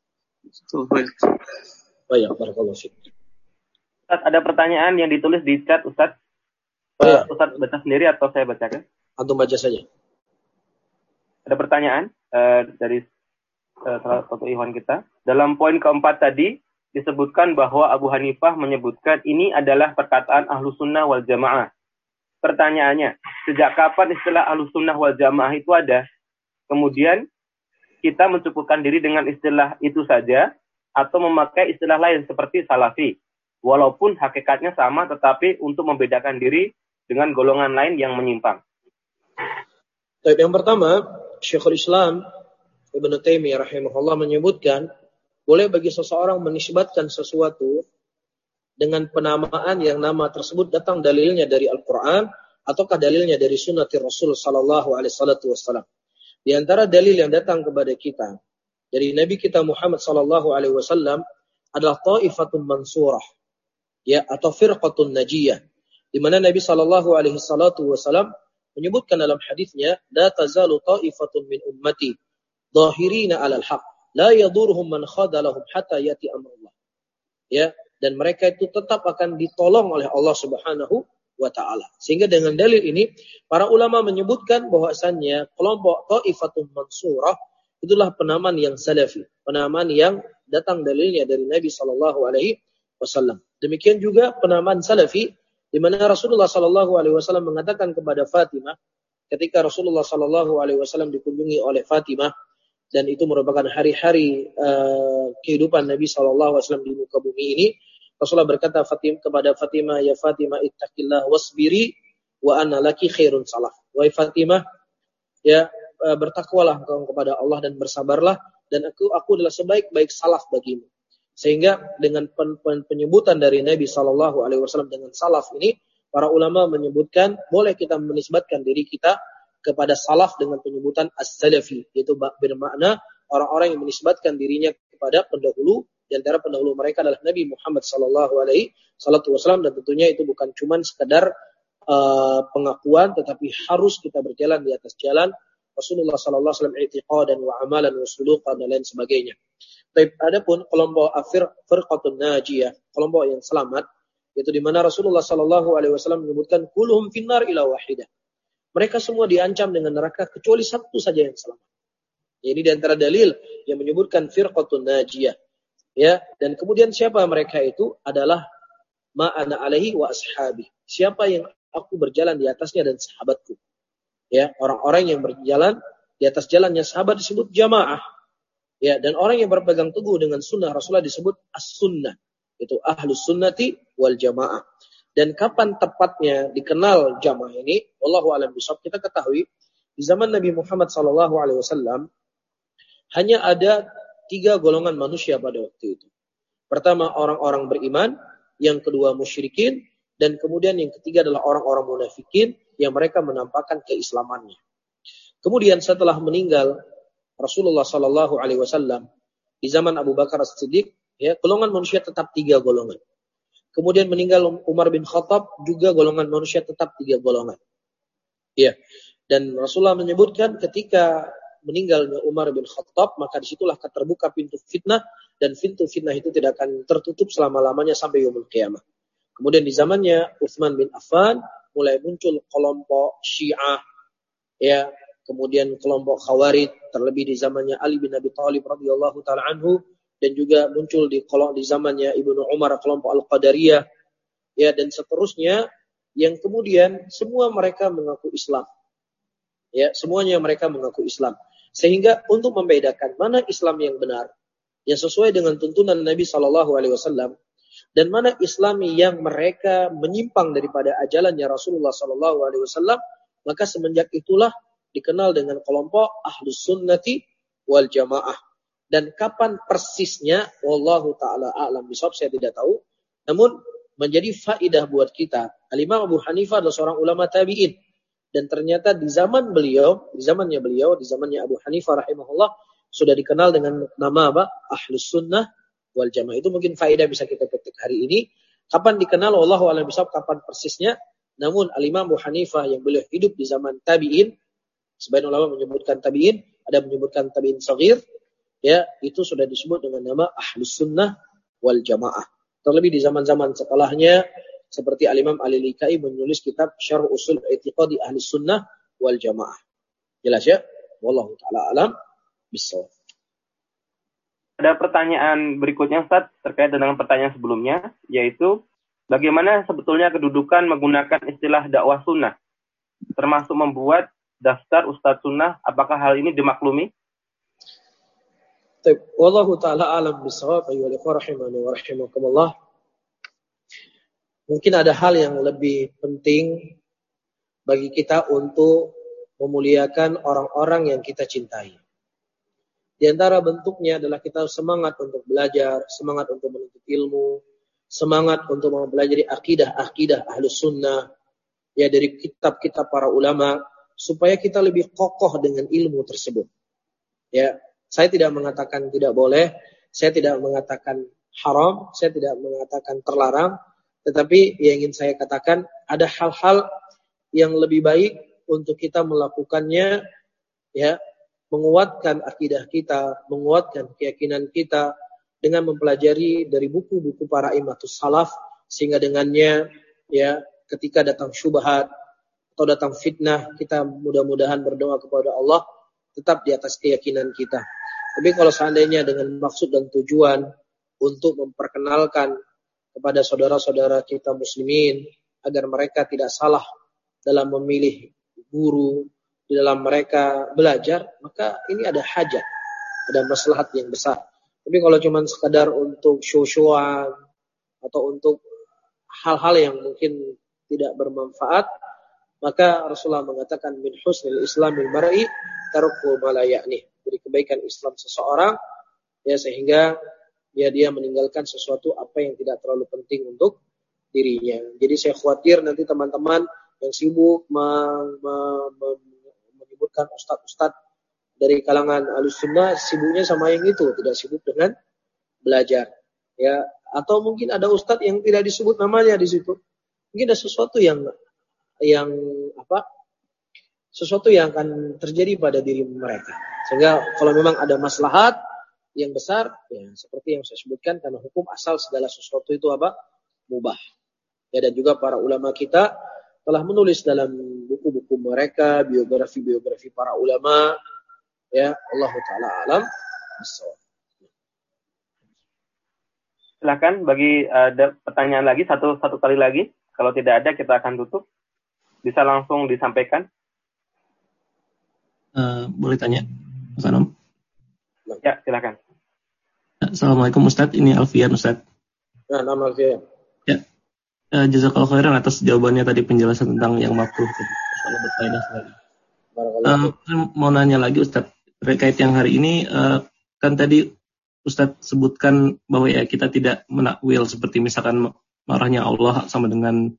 Baik, barakallahu fiik. Ustaz, ada pertanyaan yang ditulis di chat, Ustaz. Ya. Uh, Ustaz baca sendiri atau saya bacakan? Antum baca saja. Ada pertanyaan uh, dari uh, salah satu ikhwan kita. Dalam poin keempat tadi disebutkan bahwa Abu Hanifah menyebutkan ini adalah perkataan Ahlus Sunnah wal Jamaah. Pertanyaannya, sejak kapan istilah Ahlus Sunnah wal Jamaah itu ada? Kemudian kita mencukupkan diri dengan istilah itu saja atau memakai istilah lain seperti Salafi. Walaupun hakikatnya sama tetapi untuk membedakan diri dengan golongan lain yang menyimpang. Yang pertama, Syekhul Islam Ibnu Taimiyah rahimahullah menyebutkan boleh bagi seseorang menisbatkan sesuatu dengan penamaan yang nama tersebut datang dalilnya dari Al-Quran ataukah dalilnya dari sunnah Rasul sallallahu alaihi wasallam. Di antara dalil yang datang kepada kita dari Nabi kita Muhammad sallallahu alaihi wasallam adalah ta'ifatun mansurah, ya, atau firqatun najiyah, di mana Nabi sallallahu alaihi wasallam menyebutkan dalam hadisnya, la tazalu ta'ifatun min ummati dhahirina 'alal haq la yadurhum man khadalahum hatta yati amrullah. Ya, dan mereka itu tetap akan ditolong oleh Allah Subhanahu wa taala. Sehingga dengan dalil ini para ulama menyebutkan bahwasannya kelompok Taifatun Mansurah itulah penamaan yang salafi, penamaan yang datang dalilnya dari Nabi sallallahu alaihi wasallam. Demikian juga penamaan salafi di mana Rasulullah sallallahu alaihi wasallam mengatakan kepada Fatimah ketika Rasulullah sallallahu alaihi wasallam dikunjungi oleh Fatimah, dan itu merupakan hari-hari uh, kehidupan Nabi sallallahu alaihi wasallam di muka bumi ini. Rasulullah berkata Fatim, kepada Fatimah, ya Fatimah ittaqillah wasbiri wa anna laki khairun salaf. Wahai Fatimah, ya uh, bertakwalah engkau kepada Allah dan bersabarlah, dan aku aku adalah sebaik-baik salaf bagimu. Sehingga dengan pen, pen, penyebutan dari Nabi sallallahu alaihi wasallam dengan salaf ini, para ulama menyebutkan boleh kita menisbatkan diri kita kepada salaf dengan penyebutan as-salafi, yaitu bermakna orang-orang yang menisbatkan dirinya kepada pendahulu. Di antara pendahulu mereka adalah Nabi Muhammad sallallahu alaihi wasallam, dan tentunya itu bukan cuma sekedar uh, pengakuan, tetapi harus kita berjalan di atas jalan Rasulullah sallallahu alaihi wasallam, i'tiqadan wa amalan wa suluqan dan lain sebagainya. Baik, adapun kelompok afir firqatun najiyah, kelompok yang selamat, yaitu di mana Rasulullah sallallahu alaihi wasallam menyebutkan kulluhum finnar ila wahidah. Mereka semua diancam dengan neraka kecuali satu saja yang selamat. Ini di antara dalil yang menyebutkan firqatun najiyah. Ya, dan kemudian siapa mereka itu adalah ma'ana alaihi wa ashabi. Siapa yang aku berjalan di atasnya dan sahabatku. Ya, orang-orang yang berjalan di atas jalannya sahabat disebut jamaah. Ya, dan orang yang berpegang teguh dengan sunnah Rasulullah disebut as-sunnah. Itu ahlus sunnati wal jamaah. Dan kapan tepatnya dikenal jamaah ini? Wallahu a'lam bishawab. Kita ketahui di zaman Nabi Muhammad sallallahu alaihi wasallam hanya ada tiga golongan manusia pada waktu itu. Pertama orang-orang beriman, yang kedua musyrikin, dan kemudian yang ketiga adalah orang-orang munafikin yang mereka menampakkan keislamannya. Kemudian setelah meninggal Rasulullah sallallahu alaihi wasallam di zaman Abu Bakar As-Siddiq, ya, golongan manusia tetap tiga golongan. Kemudian meninggal Umar bin Khattab, juga golongan manusia tetap tiga golongan. Ya. Dan Rasulullah menyebutkan ketika meninggalnya Umar bin Khattab, maka disitulah terbuka pintu fitnah, dan pintu fitnah itu tidak akan tertutup selama-lamanya sampai yaumul qiyamah. Kemudian di zamannya Utsman bin Affan mulai muncul kelompok Syiah, ya, kemudian kelompok Khawarij, terlebih di zamannya Ali bin Abi Thalib radhiyallahu taala anhu, dan juga muncul di di zamannya Ibnu Umar kelompok Al-Qadariyah, ya, dan seterusnya, yang kemudian semua mereka mengaku Islam. Ya, semuanya mereka mengaku Islam. Sehingga untuk membedakan mana Islam yang benar, yang sesuai dengan tuntunan Nabi sallallahu alaihi wasallam, dan mana Islam yang mereka menyimpang daripada ajalannya Rasulullah sallallahu alaihi wasallam, maka semenjak itulah dikenal dengan kelompok Ahlus Sunnati wal Jamaah. Dan kapan persisnya, wallahu taala a'lam bishawab, saya tidak tahu. Namun menjadi faedah buat kita, Al-Imam Abu Hanifah adalah seorang ulama tabi'in, dan ternyata di zaman beliau, di zamannya beliau, di zamannya Abu Hanifah rahimahullah, sudah dikenal dengan nama apa? Ahlus Sunnah wal Jamaah. Itu mungkin faedah bisa kita petik hari ini. Kapan dikenal, wallahu a'lam bishawab, kapan persisnya. Namun Al-Imam Abu Hanifah yang beliau hidup di zaman tabi'in, sebagian ulama menyebutkan tabi'in, ada menyebutkan tabi'in saghir, ya, itu sudah disebut dengan nama Ahlus Sunnah wal Jamaah. Terlebih di zaman-zaman setelahnya, seperti Al-Imam Al-Lalikai menulis kitab Syarh Usul I'tiqadi Ahlus Sunnah wal Jamaah. Jelas ya? Wallahu ta'ala alam bissawab. Ada pertanyaan berikutnya, Ustaz, terkait dengan pertanyaan sebelumnya, yaitu bagaimana sebetulnya kedudukan menggunakan istilah dakwah sunnah, termasuk membuat daftar Ustadz Sunnah, apakah hal ini dimaklumi? Wallahu ta'ala alam bisawab, ayyuhal ikhwah rahimani wa rahimakumullah. Mungkin ada hal yang lebih penting bagi kita untuk memuliakan orang-orang yang kita cintai. Di antara bentuknya adalah kita semangat untuk belajar, semangat untuk menuntut ilmu, semangat untuk mempelajari akidah-akidah Ahlus Sunnah, ya, dari kitab-kitab para ulama, supaya kita lebih kokoh dengan ilmu tersebut. Ya, saya tidak mengatakan tidak boleh, saya tidak mengatakan haram, saya tidak mengatakan terlarang, tetapi yang ingin saya katakan ada hal-hal yang lebih baik untuk kita melakukannya, ya, menguatkan akidah kita, menguatkan keyakinan kita dengan mempelajari dari buku-buku para imamatus salaf, sehingga dengannya, ya, ketika datang syubhat atau datang fitnah, kita mudah-mudahan berdoa kepada Allah tetap di atas keyakinan kita. Tapi kalau seandainya dengan maksud dan tujuan untuk memperkenalkan kepada saudara-saudara kita muslimin agar mereka tidak salah dalam memilih guru, di dalam mereka belajar, maka ini ada hajat, ada maslahat yang besar. Tapi kalau cuma sekadar untuk show-showan atau untuk hal-hal yang mungkin tidak bermanfaat, maka Rasulullah mengatakan min husnil islamil mar'i tarku ma la ya'ni. Jadi kebaikan Islam seseorang, ya, sehingga ya dia meninggalkan sesuatu apa yang tidak terlalu penting untuk dirinya. Jadi saya khawatir nanti teman-teman yang sibuk me- me- me- menyebutkan ustadz-ustadz dari kalangan Ahlus Sunnah sibuknya sama yang itu, tidak sibuk dengan belajar. Ya, atau mungkin ada ustadz yang tidak disebut namanya di situ. Mungkin ada sesuatu yang yang apa? Sesuatu yang akan terjadi pada diri mereka. Sehingga kalau memang ada maslahat yang besar, ya seperti yang saya sebutkan, karena hukum asal segala sesuatu itu apa? Mubah. Ya, dan juga para ulama kita telah menulis dalam buku-buku mereka biografi-biografi para ulama, ya, Allah taala alam. Silakan bagi ada pertanyaan lagi satu satu kali lagi. Kalau tidak ada kita akan tutup. Bisa langsung disampaikan. Uh, boleh tanya, Mas Anom? Ya, silakan. Assalamualaikum Ustadz, ini Alfian Ustadz. Ya, nama Alfian. Ya, uh, jazakallahu khairan atas jawabannya tadi, penjelasan tentang yang makruh tadi. Masalah berfaedah sekali. Uh, mau nanya lagi Ustadz, terkait yang hari ini, uh, kan tadi Ustadz sebutkan bahwa ya kita tidak menakwil seperti misalkan marahnya Allah sama dengan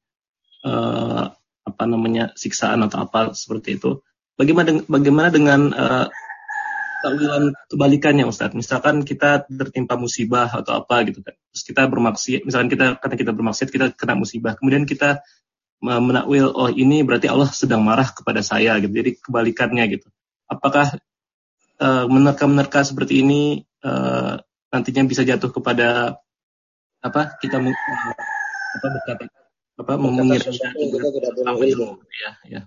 uh, apa namanya siksaan atau apa seperti itu. Bagaimana bagaimana dengan uh, takwilan kebalikannya Ustadz? Misalkan kita tertimpa musibah atau apa gitu kan. Terus kita bermaksiat, misalkan kita karena kita bermaksiat kita kena musibah. Kemudian kita menakwil, oh ini berarti Allah sedang marah kepada saya gitu. Jadi kebalikannya gitu. Apakah uh, menerka-menerka seperti ini uh, nantinya bisa jatuh kepada apa? Kita uh, apa berkata apa mengira sesuatu yang kita tidak punya ilmu. Ya, ya.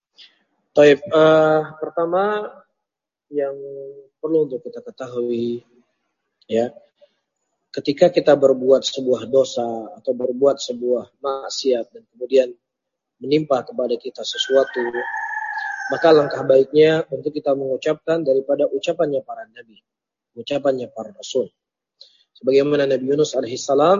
Taib, uh, pertama yang perlu untuk kita ketahui, ya, ketika kita berbuat sebuah dosa atau berbuat sebuah maksiat dan kemudian menimpa kepada kita sesuatu, maka langkah baiknya untuk kita mengucapkan daripada ucapannya para nabi, ucapannya para rasul. Sebagaimana Nabi Yunus alaihissalam,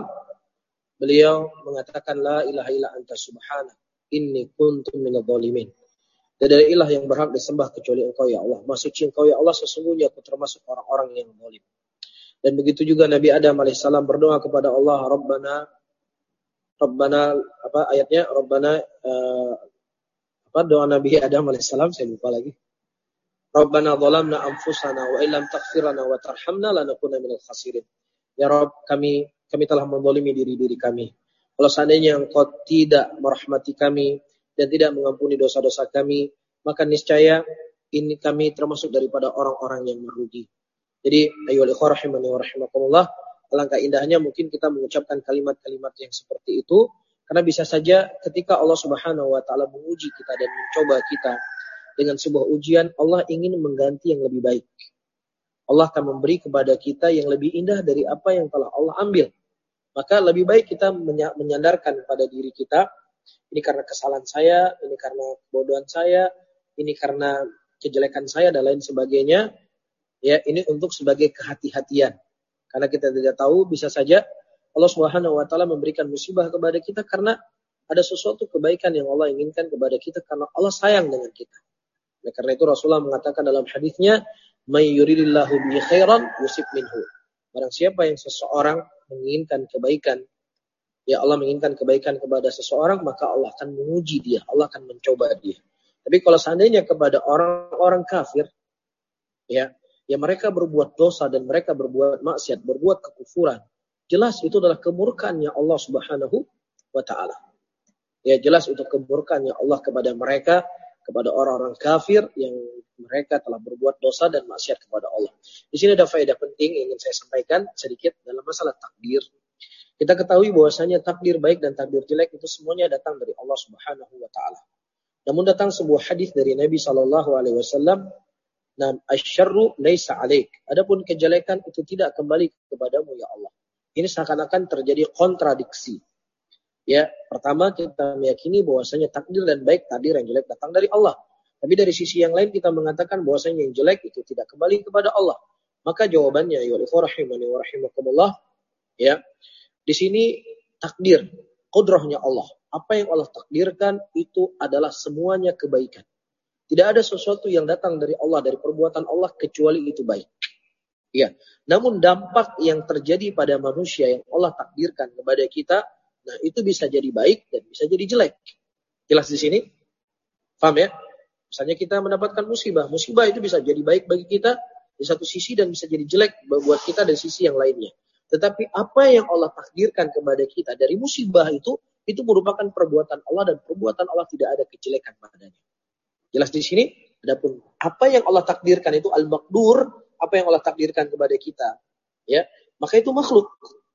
beliau mengatakan la ilaha illa anta subhanak inni kuntu minadh dhalimin. Tidak ada ilah yang berhak disembah kecuali Engkau ya Allah. Maha suci Engkau ya Allah, sesungguhnya aku termasuk orang-orang yang zalim. Dan begitu juga Nabi Adam alaihissalam berdoa kepada Allah, Rabbana Rabbana apa ayatnya? Rabbana uh, apa doa Nabi Adam alaihissalam, saya lupa lagi. Rabbana zalamna anfusana wa illam taghfir lana wa tarhamna lanakuna minal khasirin. Ya Rabb, kami kami telah menzalimi diri-diri kami. Kalau seandainya Engkau tidak merahmati kami dan tidak mengampuni dosa-dosa kami, maka niscaya ini kami termasuk daripada orang-orang yang merugi. Jadi, ayyuhal ikhwah rahimani wa rahimakumullah, alangkah indahnya mungkin kita mengucapkan kalimat-kalimat yang seperti itu, karena bisa saja ketika Allah Subhanahu wa taala menguji kita dan mencoba kita dengan sebuah ujian, Allah ingin mengganti yang lebih baik. Allah akan memberi kepada kita yang lebih indah dari apa yang telah Allah ambil. Maka lebih baik kita menyandarkan pada diri kita, ini karena kesalahan saya, ini karena kebodohan saya, ini karena kejelekan saya dan lain sebagainya. Ya, ini untuk sebagai kehati-hatian. Karena kita tidak tahu, bisa saja Allah Subhanahu wa taala memberikan musibah kepada kita karena ada sesuatu kebaikan yang Allah inginkan kepada kita karena Allah sayang dengan kita. Nah, karena itu Rasulullah mengatakan dalam hadisnya, "May yuridillahu bihi khairan yusib minhu." Barang siapa yang seseorang menginginkan kebaikan, ya Allah menginginkan kebaikan kepada seseorang, maka Allah akan menguji dia, Allah akan mencoba dia. Tapi kalau seandainya kepada orang-orang kafir, ya, ya mereka berbuat dosa dan mereka berbuat maksiat, berbuat kekufuran, jelas itu adalah kemurkaannya Allah Subhanahu wa taala. Ya, jelas itu kemurkaannya Allah kepada mereka, kepada orang-orang kafir yang mereka telah berbuat dosa dan maksiat kepada Allah. Di sini ada faedah penting yang ingin saya sampaikan sedikit dalam masalah takdir. Kita ketahui bahwasanya takdir baik dan takdir jelek itu semuanya datang dari Allah Subhanahu wa taala. Namun datang sebuah hadis dari Nabi sallallahu alaihi wasallam, "Nam asyarru laisa 'alaik." Adapun kejelekan itu tidak kembali kepadamu ya Allah. Ini seakan-akan terjadi kontradiksi. Ya, pertama kita meyakini bahwasanya takdir dan baik, takdir yang jelek datang dari Allah. Tapi dari sisi yang lain kita mengatakan bahwasanya yang jelek itu tidak kembali kepada Allah. Maka jawabannya ya rahimani wa rahimakumullah, ya. Di sini takdir, qudrahnya Allah. Apa yang Allah takdirkan itu adalah semuanya kebaikan. Tidak ada sesuatu yang datang dari Allah, dari perbuatan Allah kecuali itu baik. Ya. Namun dampak yang terjadi pada manusia yang Allah takdirkan kepada kita, nah itu bisa jadi baik dan bisa jadi jelek. Jelas di sini? Paham ya? Misalnya kita mendapatkan musibah. Musibah itu bisa jadi baik bagi kita di satu sisi dan bisa jadi jelek buat kita dari sisi yang lainnya. Tetapi apa yang Allah takdirkan kepada kita dari musibah itu, itu merupakan perbuatan Allah dan perbuatan Allah tidak ada kejelekan padanya. Jelas di sini? Adapun apa yang Allah takdirkan itu al-maqdur, apa yang Allah takdirkan kepada kita, ya, maka itu makhluk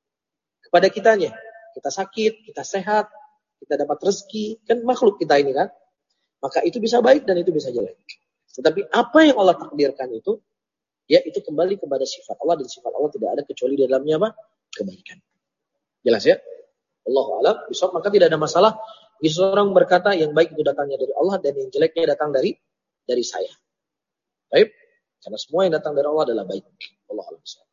kepada kitanya. Kita sakit, kita sehat, kita dapat rezeki, kan makhluk kita ini kan. Maka itu bisa baik dan itu bisa jelek. Tetapi apa yang Allah takdirkan itu, ya itu kembali kepada sifat Allah dan sifat Allah tidak ada kecuali di dalamnya apa? Kebaikan. Jelas ya? Allahu a'lam bishawab. Maka tidak ada masalah jika seorang berkata yang baik itu datangnya dari Allah dan yang jeleknya datang dari dari saya. Baik? Karena semua yang datang dari Allah adalah baik. Allahu a'lam bishawab.